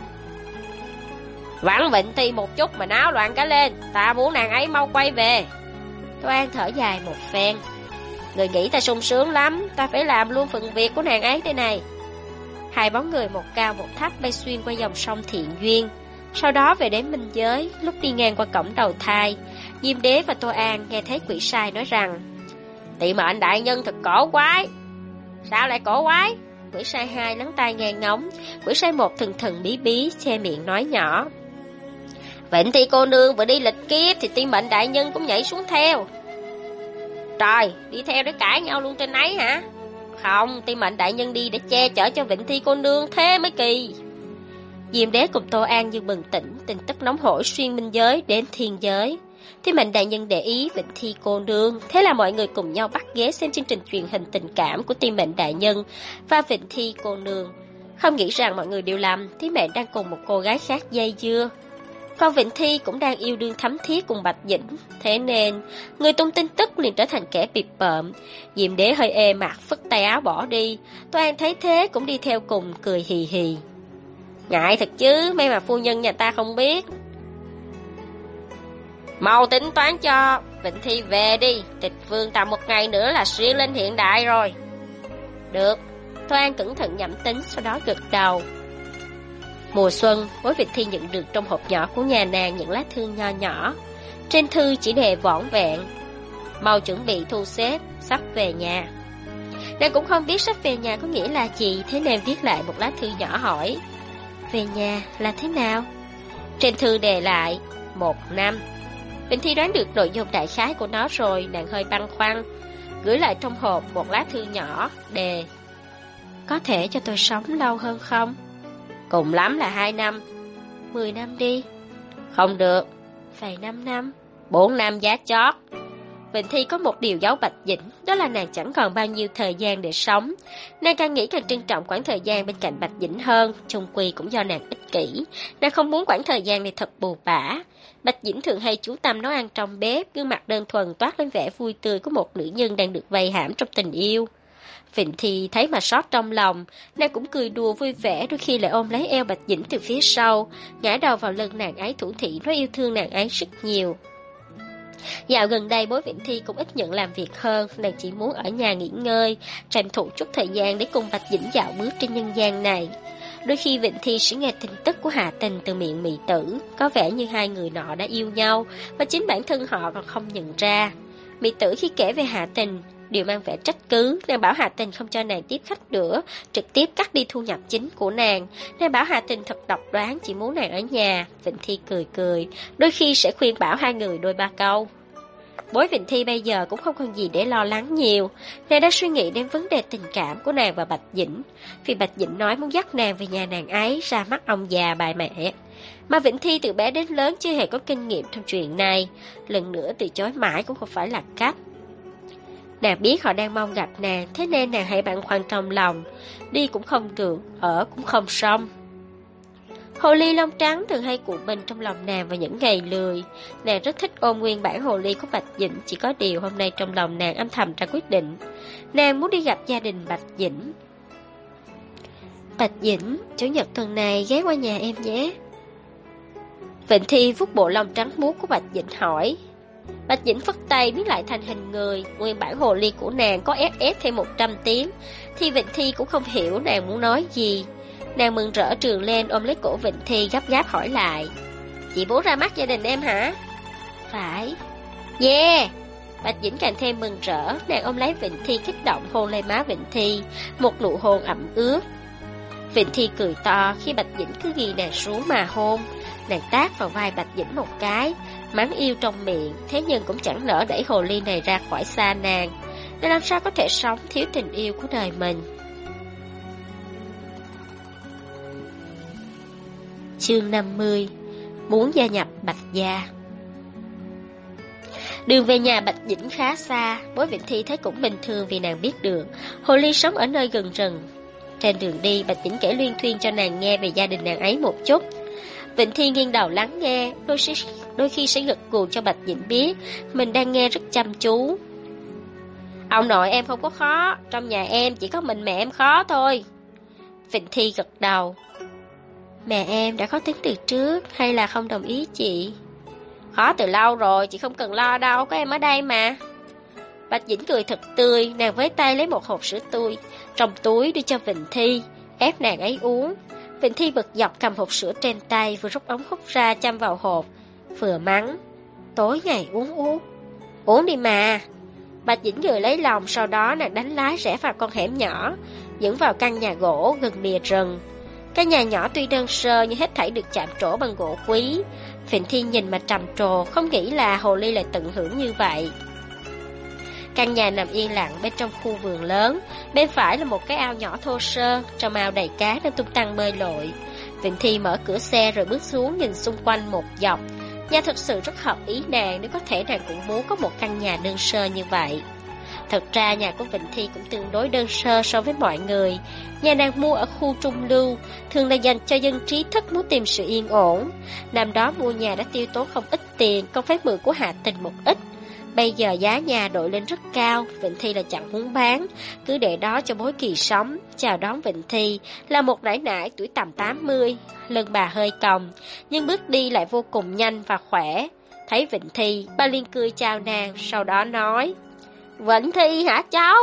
Vãn Vịnh Thi một chút mà náo loạn cả lên, ta muốn nàng ấy mau quay về. Tô An thở dài một phen: Người nghĩ ta sung sướng lắm, ta phải làm luôn phần việc của nàng ấy đây này. Hai bóng người một cao một thấp bay xuyên qua dòng sông Thiện Duyên, sau đó về đến biên giới. Lúc đi ngang qua cổng đầu thai, Diêm Đế và Tô An nghe thấy quỷ sai nói rằng: Tị mệnh đại nhân thật cổ quái. Sao lại cổ quái? Quỷ sai hai lắng tai nghe ngóng. Quỷ sai một thần thần bí bí che miệng nói nhỏ: Vịnh Thi cô nương vừa đi lịch kiếp thì Tị mệnh đại nhân cũng nhảy xuống theo. Trời, đi theo để cãi nhau luôn trên ấy hả? Không, Tị mệnh đại nhân đi để che chở cho Vịnh Thi cô nương, thế mới kỳ. Diêm Đế cùng Tô An như bừng tỉnh, tin tức nóng hổi xuyên biên giới đến thiên giới. Tị mệnh đại nhân để ý Vịnh Thi cô nương, thế là mọi người cùng nhau bắt ghế xem chương trình truyền hình tình cảm của Tị mệnh đại nhân và Vịnh Thi cô nương. Không nghĩ rằng mọi người đều lầm, Tị mệnh đang cùng một cô gái khác dây dưa, còn Vịnh Thi cũng đang yêu đương thấm thiết cùng Bạch Dĩnh. Thế nên người tung tin tức liền trở thành kẻ bịp bợm. Diêm Đế hơi ê mặt phất tay áo bỏ đi. Tô An thấy thế cũng đi theo cùng, cười hì hì: Ngại thật chứ, may mà phu nhân nhà ta không biết. Mau tính toán cho Vịnh Thi về đi, Tịch Vương tầm một ngày nữa là xuyên lên hiện đại rồi. Được. Tô An cẩn thận nhẩm tính, sau đó gật đầu. Mùa xuân, Bối Vịnh Thi nhận được trong hộp nhỏ của nhà nàng những lá thư nho nhỏ. Trên thư chỉ đề vỏn vẹn: Mau chuẩn bị thu xếp, sắp về nhà. Nàng cũng không biết sắp về nhà có nghĩa là gì, thế nên viết lại một lá thư nhỏ hỏi: Về nhà là thế nào? Trên thư đề lại 1 năm. Vịnh Thi đoán được nội dung đại khái của nó rồi, nàng hơi băn khoăn, gửi lại trong hộp một lá thư nhỏ đề: Có thể cho tôi sống lâu hơn không? Cùng lắm là 2 năm. 10 năm đi. Không được. Phải 5 năm. 4 năm giá chót. Vịnh Thi có một điều giấu Bạch Dĩnh, đó là nàng chẳng còn bao nhiêu thời gian để sống. Nàng càng nghĩ càng trân trọng quãng thời gian bên cạnh Bạch Dĩnh hơn, chung quy cũng do nàng ích kỷ. Nàng không muốn quãng thời gian này thật bù bã. Bạch Dĩnh thường hay chú tâm nấu ăn trong bếp, gương mặt đơn thuần toát lên vẻ vui tươi của một nữ nhân đang được vây hãm trong tình yêu. Vịnh Thi thấy mà xót trong lòng, nàng cũng cười đùa vui vẻ, đôi khi lại ôm lấy eo Bạch Dĩnh từ phía sau, ngã đầu vào lưng nàng ấy thủ thỉ nói yêu thương nàng ấy rất nhiều. Dạo gần đây Bối Vịnh Thi cũng ít nhận làm việc hơn, nàng chỉ muốn ở nhà nghỉ ngơi, tranh thủ chút thời gian để cùng Bạch Dĩnh dạo bước trên nhân gian này. Đôi khi Vịnh Thi sẽ nghe tin tức của Hà Tình từ miệng Mị Tử, có vẻ như hai người nọ đã yêu nhau, và chính bản thân họ còn không nhận ra. Mị Tử khi kể về Hà Tình đều mang vẻ trách cứ, nàng bảo Hà Tình không cho nàng tiếp khách nữa, trực tiếp cắt đi thu nhập chính của nàng. Nàng bảo Hà Tình thật độc đoán, chỉ muốn nàng ở nhà. Vịnh Thi cười cười, đôi khi sẽ khuyên bảo hai người đôi ba câu. Bối Vịnh Thi bây giờ cũng không còn gì để lo lắng nhiều, nàng đang suy nghĩ đến vấn đề tình cảm của nàng và Bạch Dĩnh, vì Bạch Dĩnh nói muốn dắt nàng về nhà nàng ấy ra mắt ông già bà mẹ. Mà Vịnh Thi từ bé đến lớn chưa hề có kinh nghiệm trong chuyện này, lần nữa từ chối mãi cũng không phải là cách. Nàng biết họ đang mong gặp nàng, thế nên nàng hãy băn khoăn trong lòng, đi cũng không được, ở cũng không xong. Hồ ly lông trắng thường hay cụ mình trong lòng nàng vào những ngày lười. Nàng rất thích ôm nguyên bản hồ ly của Bạch Dĩnh, chỉ có điều hôm nay trong lòng nàng âm thầm ra quyết định. Nàng muốn đi gặp gia đình Bạch Dĩnh. Bạch Dĩnh, chủ nhật tuần này ghé qua nhà em nhé. Vịnh Thi vuốt bộ lông trắng muốt của Bạch Dĩnh hỏi. Bạch Dĩnh phất tay biến lại thành hình người, nguyên bản hồ ly của nàng có ép thêm 100 tiếng, thì Vịnh Thi cũng không hiểu nàng muốn nói gì. Nàng mừng rỡ trường lên ôm lấy cổ Vịnh Thi gấp gáp hỏi lại. Chị muốn ra mắt gia đình em hả? Phải. Yeah. Bạch Dĩnh càng thêm mừng rỡ, nàng ôm lấy Vịnh Thi kích động hôn lên má Vịnh Thi, một nụ hôn ẩm ướt. Vịnh Thi cười to khi Bạch Dĩnh cứ ghi nàng xuống mà hôn. Nàng tát vào vai Bạch Dĩnh một cái, mắng yêu trong miệng, thế nhưng cũng chẳng nỡ đẩy hồ ly này ra khỏi xa nàng. Nàng làm sao có thể sống thiếu tình yêu của đời mình. Chương 50. Muốn gia nhập Bạch gia. Đường về nhà Bạch Dĩnh khá xa, Bối Vịnh Thi thấy cũng bình thường vì nàng biết được hồ ly sống ở nơi gần rừng. Trên đường đi, Bạch Dĩnh kể luyên thuyên cho nàng nghe về gia đình nàng ấy một chút. Vịnh Thi nghiêng đầu lắng nghe, đôi khi sẽ gật gù cho Bạch Dĩnh biết mình đang nghe rất chăm chú. Ông nội em không có khó, trong nhà em chỉ có mình mẹ em khó thôi. Vịnh Thi gật đầu. Mẹ em đã có tính từ trước hay là không đồng ý chị? Khó từ lâu rồi, chị không cần lo đâu, có em ở đây mà. Bạch Dĩnh cười thật tươi, nàng với tay lấy một hộp sữa tươi trong túi đưa cho Vịnh Thi, ép nàng ấy uống. Vịnh Thi bực dọc cầm hộp sữa trên tay, vừa rút ống hút ra châm vào hộp, vừa mắng. Tối ngày uống đi mà. Bạch Dĩnh cười lấy lòng, sau đó nàng đánh lái rẽ vào con hẻm nhỏ, dẫn vào căn nhà gỗ gần bìa rừng. Căn nhà nhỏ tuy đơn sơ nhưng hết thảy được chạm trổ bằng gỗ quý. Vịnh Thi nhìn mà trầm trồ, không nghĩ là hồ ly lại tận hưởng như vậy. Căn nhà nằm yên lặng bên trong khu vườn lớn, bên phải là một cái ao nhỏ thô sơ, trong ao đầy cá đang tung tăng bơi lội. Vịnh Thi mở cửa xe rồi bước xuống nhìn xung quanh một dọc. Nhà thực sự rất hợp ý nàng, nếu có thể nàng cũng muốn có một căn nhà đơn sơ như vậy. Thật ra nhà của Vịnh Thi cũng tương đối đơn sơ so với mọi người. Nhà nàng mua ở khu trung lưu, thường là dành cho dân trí thức muốn tìm sự yên ổn. Năm đó mua nhà đã tiêu tốn không ít tiền, còn phải mượn của Hạ Tình một ít. Bây giờ giá nhà đội lên rất cao, Vịnh Thi là chẳng muốn bán, cứ để đó cho Bối Kỳ sống. Chào đón Vịnh Thi là một nải nải tuổi tầm 80, lưng bà hơi còng, nhưng bước đi lại vô cùng nhanh và khỏe. Thấy Vịnh Thi, bà liền cười chào nàng, sau đó nói: Vịnh Thi hả cháu?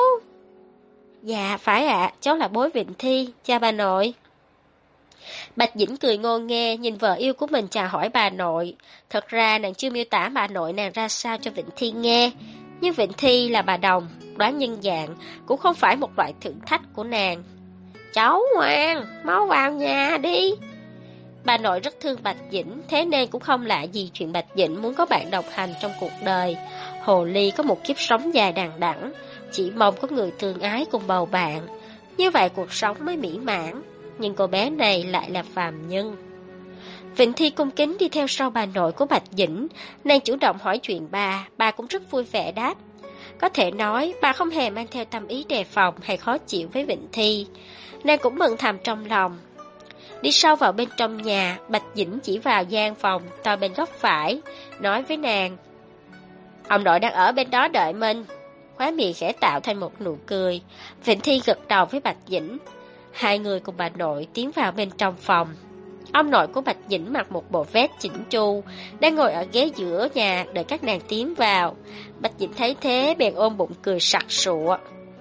Dạ phải ạ, cháu là Bối Vịnh Thi, chào bà nội. Bạch Dĩnh cười ngô nghê nhìn vợ yêu của mình chào hỏi bà nội. Thật ra nàng chưa miêu tả bà nội nàng ra sao cho Vịnh Thi nghe, nhưng Vịnh Thi là bà đồng, đoán nhân dạng, cũng không phải một loại thử thách của nàng. Cháu ngoan, mau vào nhà đi. Bà nội rất thương Bạch Dĩnh, thế nên cũng không lạ gì chuyện Bạch Dĩnh muốn có bạn đồng hành trong cuộc đời. Hồ ly có một kiếp sống dài đằng đẵng, chỉ mong có người thương ái cùng bầu bạn, như vậy cuộc sống mới mỹ mãn. Nhưng cô bé này lại là phàm nhân. Vịnh Thi cung kính đi theo sau bà nội của Bạch Dĩnh. Nàng chủ động hỏi chuyện bà cũng rất vui vẻ đáp. Có thể nói bà không hề mang theo tâm ý đề phòng hay khó chịu với Vịnh Thi. Nàng cũng mừng thầm trong lòng. Đi sâu vào bên trong nhà, Bạch Dĩnh chỉ vào gian phòng to bên góc phải, nói với nàng: Ông nội đang ở bên đó đợi mình. Khóe miệng khẽ tạo thành một nụ cười. Vịnh Thi gật đầu với Bạch Dĩnh. Hai người cùng bà nội tiến vào bên trong phòng. Ông nội của Bạch Dĩnh mặc một bộ vest chỉnh chu, đang ngồi ở ghế giữa nhà đợi các nàng tiến vào. Bạch Dĩnh thấy thế bèn ôm bụng cười sặc sụa.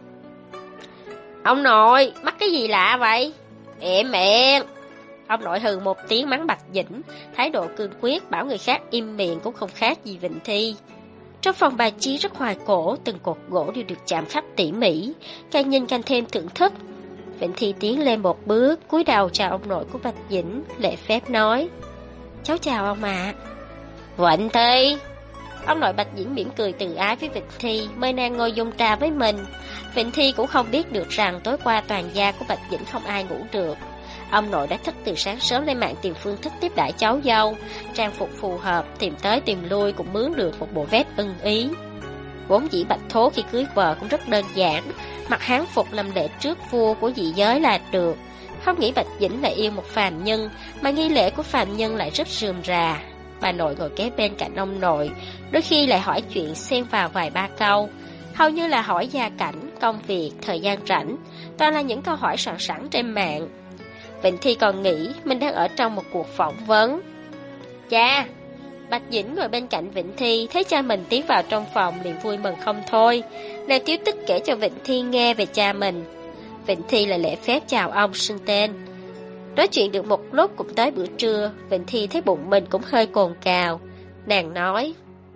Ông nội, mắc cái gì lạ vậy? Em. Ông nội hừ một tiếng mắng Bạch Dĩnh, thái độ cương quyết bảo người khác im miệng cũng không khác gì Vịnh Thi. Trong phòng bài trí rất hoài cổ, từng cột gỗ đều được chạm khắc tỉ mỉ, càng nhìn càng thêm thưởng thức. Vịnh Thi tiến lên một bước, cúi đầu chào ông nội của Bạch Dĩnh, lễ phép nói: Cháu chào ông ạ. Vịnh Thi. Ông nội Bạch Dĩnh mỉm cười từ ái với Vịnh Thi, mời nàng ngồi dùng trà với mình. Vịnh Thi cũng không biết được rằng tối qua toàn gia của Bạch Dĩnh không ai ngủ được. Ông nội đã thức từ sáng sớm lên mạng tìm phương thức tiếp đãi cháu dâu, trang phục phù hợp, tìm tới tìm lui cũng mướn được một bộ vest ưng ý. Vốn dĩ Bạch Thố khi cưới vợ cũng rất đơn giản, mặc hán phục làm lễ trước vua của dị giới là được. Không nghĩ Bạch Dĩnh lại yêu một phàm nhân, mà nghi lễ của phàm nhân lại rất rườm rà. Bà nội ngồi kế bên cạnh ông nội, đôi khi lại hỏi chuyện xen vào vài ba câu, hầu như là hỏi gia cảnh, công việc, thời gian rảnh, toàn là những câu hỏi soạn sẵn trên mạng. Vịnh Thi còn nghĩ mình đang ở trong một cuộc phỏng vấn. Cha! Bạch Dĩnh ngồi bên cạnh Vịnh Thi, thấy cha mình tiến vào trong phòng liền vui mừng không thôi. Nàng tiếp tức kể cho Vịnh Thi nghe về cha mình. Vịnh Thi là lễ phép chào ông xưng tên. Nói chuyện được một lúc cũng tới bữa trưa, Vịnh Thi thấy bụng mình cũng hơi cồn cào. Nàng nói: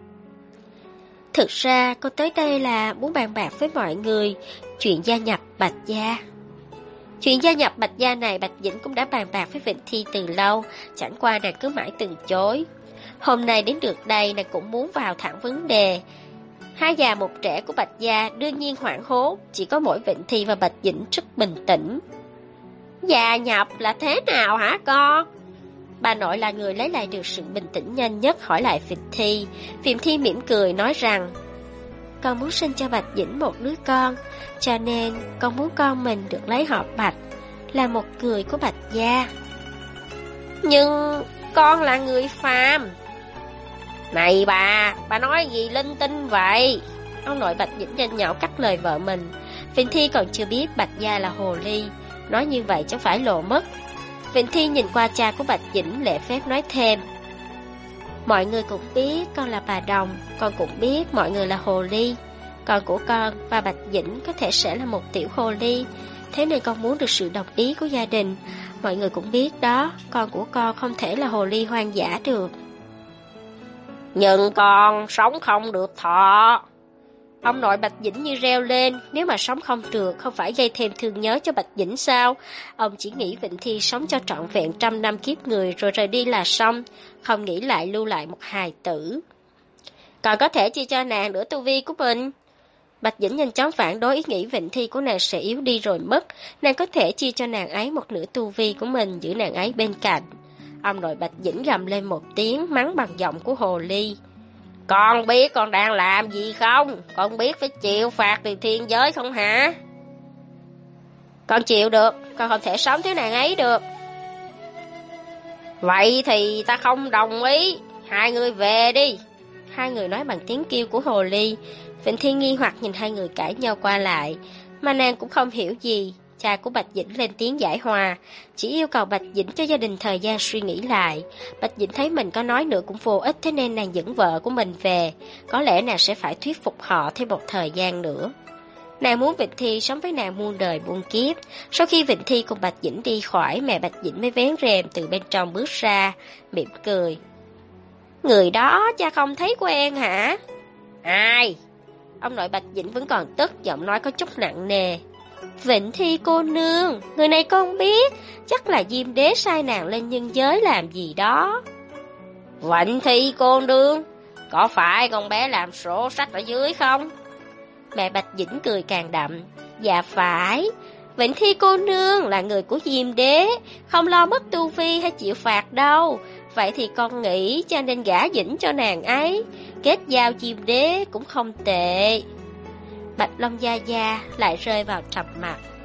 Thực ra con tới đây là muốn bàn bạc với mọi người chuyện gia nhập Bạch gia. Chuyện gia nhập Bạch gia này Bạch Dĩnh cũng đã bàn bạc với Vịnh Thi từ lâu, chẳng qua nàng cứ mãi từ chối. Hôm nay đến được đây nàng cũng muốn vào thẳng vấn đề. Hai già một trẻ của Bạch gia đương nhiên hoảng hốt, chỉ có mỗi Vịnh Thi và Bạch Dĩnh rất bình tĩnh. Gia nhập là thế nào hả con? Bà nội là người lấy lại được sự bình tĩnh nhanh nhất hỏi lại Vịnh Thi. Vịnh Thi mỉm cười nói rằng: Con muốn sinh cho Bạch Dĩnh một đứa con, cho nên con muốn con mình được lấy họ Bạch, là một người của Bạch gia. Nhưng con là người phàm. Này bà nói gì linh tinh vậy? Ông nội Bạch Dĩnh nhanh nhảu cắt lời vợ mình. Vịnh Thi còn chưa biết Bạch gia là hồ ly, nói như vậy chẳng phải lộ mất. Vịnh Thi nhìn qua cha của Bạch Dĩnh lễ phép nói thêm. Mọi người cũng biết con là bà Đồng, con cũng biết mọi người là hồ ly. Con của con và Bạch Dĩnh có thể sẽ là một tiểu hồ ly, thế nên con muốn được sự đồng ý của gia đình. Mọi người cũng biết đó, con của con không thể là hồ ly hoang dã được. Nhưng con sống không được thọ. Ông nội Bạch Dĩnh như reo lên, nếu mà sống không được, không phải gây thêm thương nhớ cho Bạch Dĩnh sao? Ông chỉ nghĩ Vịnh Thi sống cho trọn vẹn 100 năm kiếp người rồi rời đi là xong, không nghĩ lại lưu lại một hài tử. Còn có thể chia cho nàng nửa tu vi của mình. Bạch Dĩnh nhanh chóng phản đối ý nghĩ Vịnh Thi của nàng sẽ yếu đi rồi mất, nàng có thể chia cho nàng ấy một nửa tu vi của mình, giữ nàng ấy bên cạnh. Ông nội Bạch Dĩnh gầm lên một tiếng, mắng bằng giọng của hồ ly. Con biết con đang làm gì không? Con biết phải chịu phạt từ thiên giới không hả? Con chịu được, con không thể sống thiếu nàng ấy được. Vậy thì ta không đồng ý, hai người về đi. Hai người nói bằng tiếng kêu của hồ ly. Vịnh Thi nghi hoặc nhìn hai người cãi nhau qua lại, mà nàng cũng không hiểu gì. Cha của Bạch Dĩnh lên tiếng giải hòa, chỉ yêu cầu Bạch Dĩnh cho gia đình thời gian suy nghĩ lại. Bạch Dĩnh thấy mình có nói nữa cũng vô ích, thế nên nàng dẫn vợ của mình về. Có lẽ nàng sẽ phải thuyết phục họ thêm một thời gian nữa. Nàng muốn Vịnh Thi sống với nàng muôn đời muôn kiếp. Sau khi Vịnh Thi cùng Bạch Dĩnh đi khỏi, mẹ Bạch Dĩnh mới vén rèm từ bên trong bước ra, mỉm cười. Người đó cha không thấy quen hả? Ai? Ông nội Bạch Dĩnh vẫn còn tức, giọng nói có chút nặng nề. Vịnh Thi cô nương, người này con biết, chắc là Diêm Đế sai nàng lên nhân giới làm gì đó. Vịnh Thi cô nương, có phải con bé làm sổ sách ở dưới không? Mẹ Bạch Dĩnh cười càng đậm. Dạ phải, Vịnh Thi cô nương là người của Diêm Đế, không lo mất tu vi hay chịu phạt đâu. Vậy thì con nghĩ cha nên gả Dĩnh cho nàng ấy, kết giao Diêm Đế cũng không tệ. Bạch Long Gia Gia lại rơi vào trầm mặc.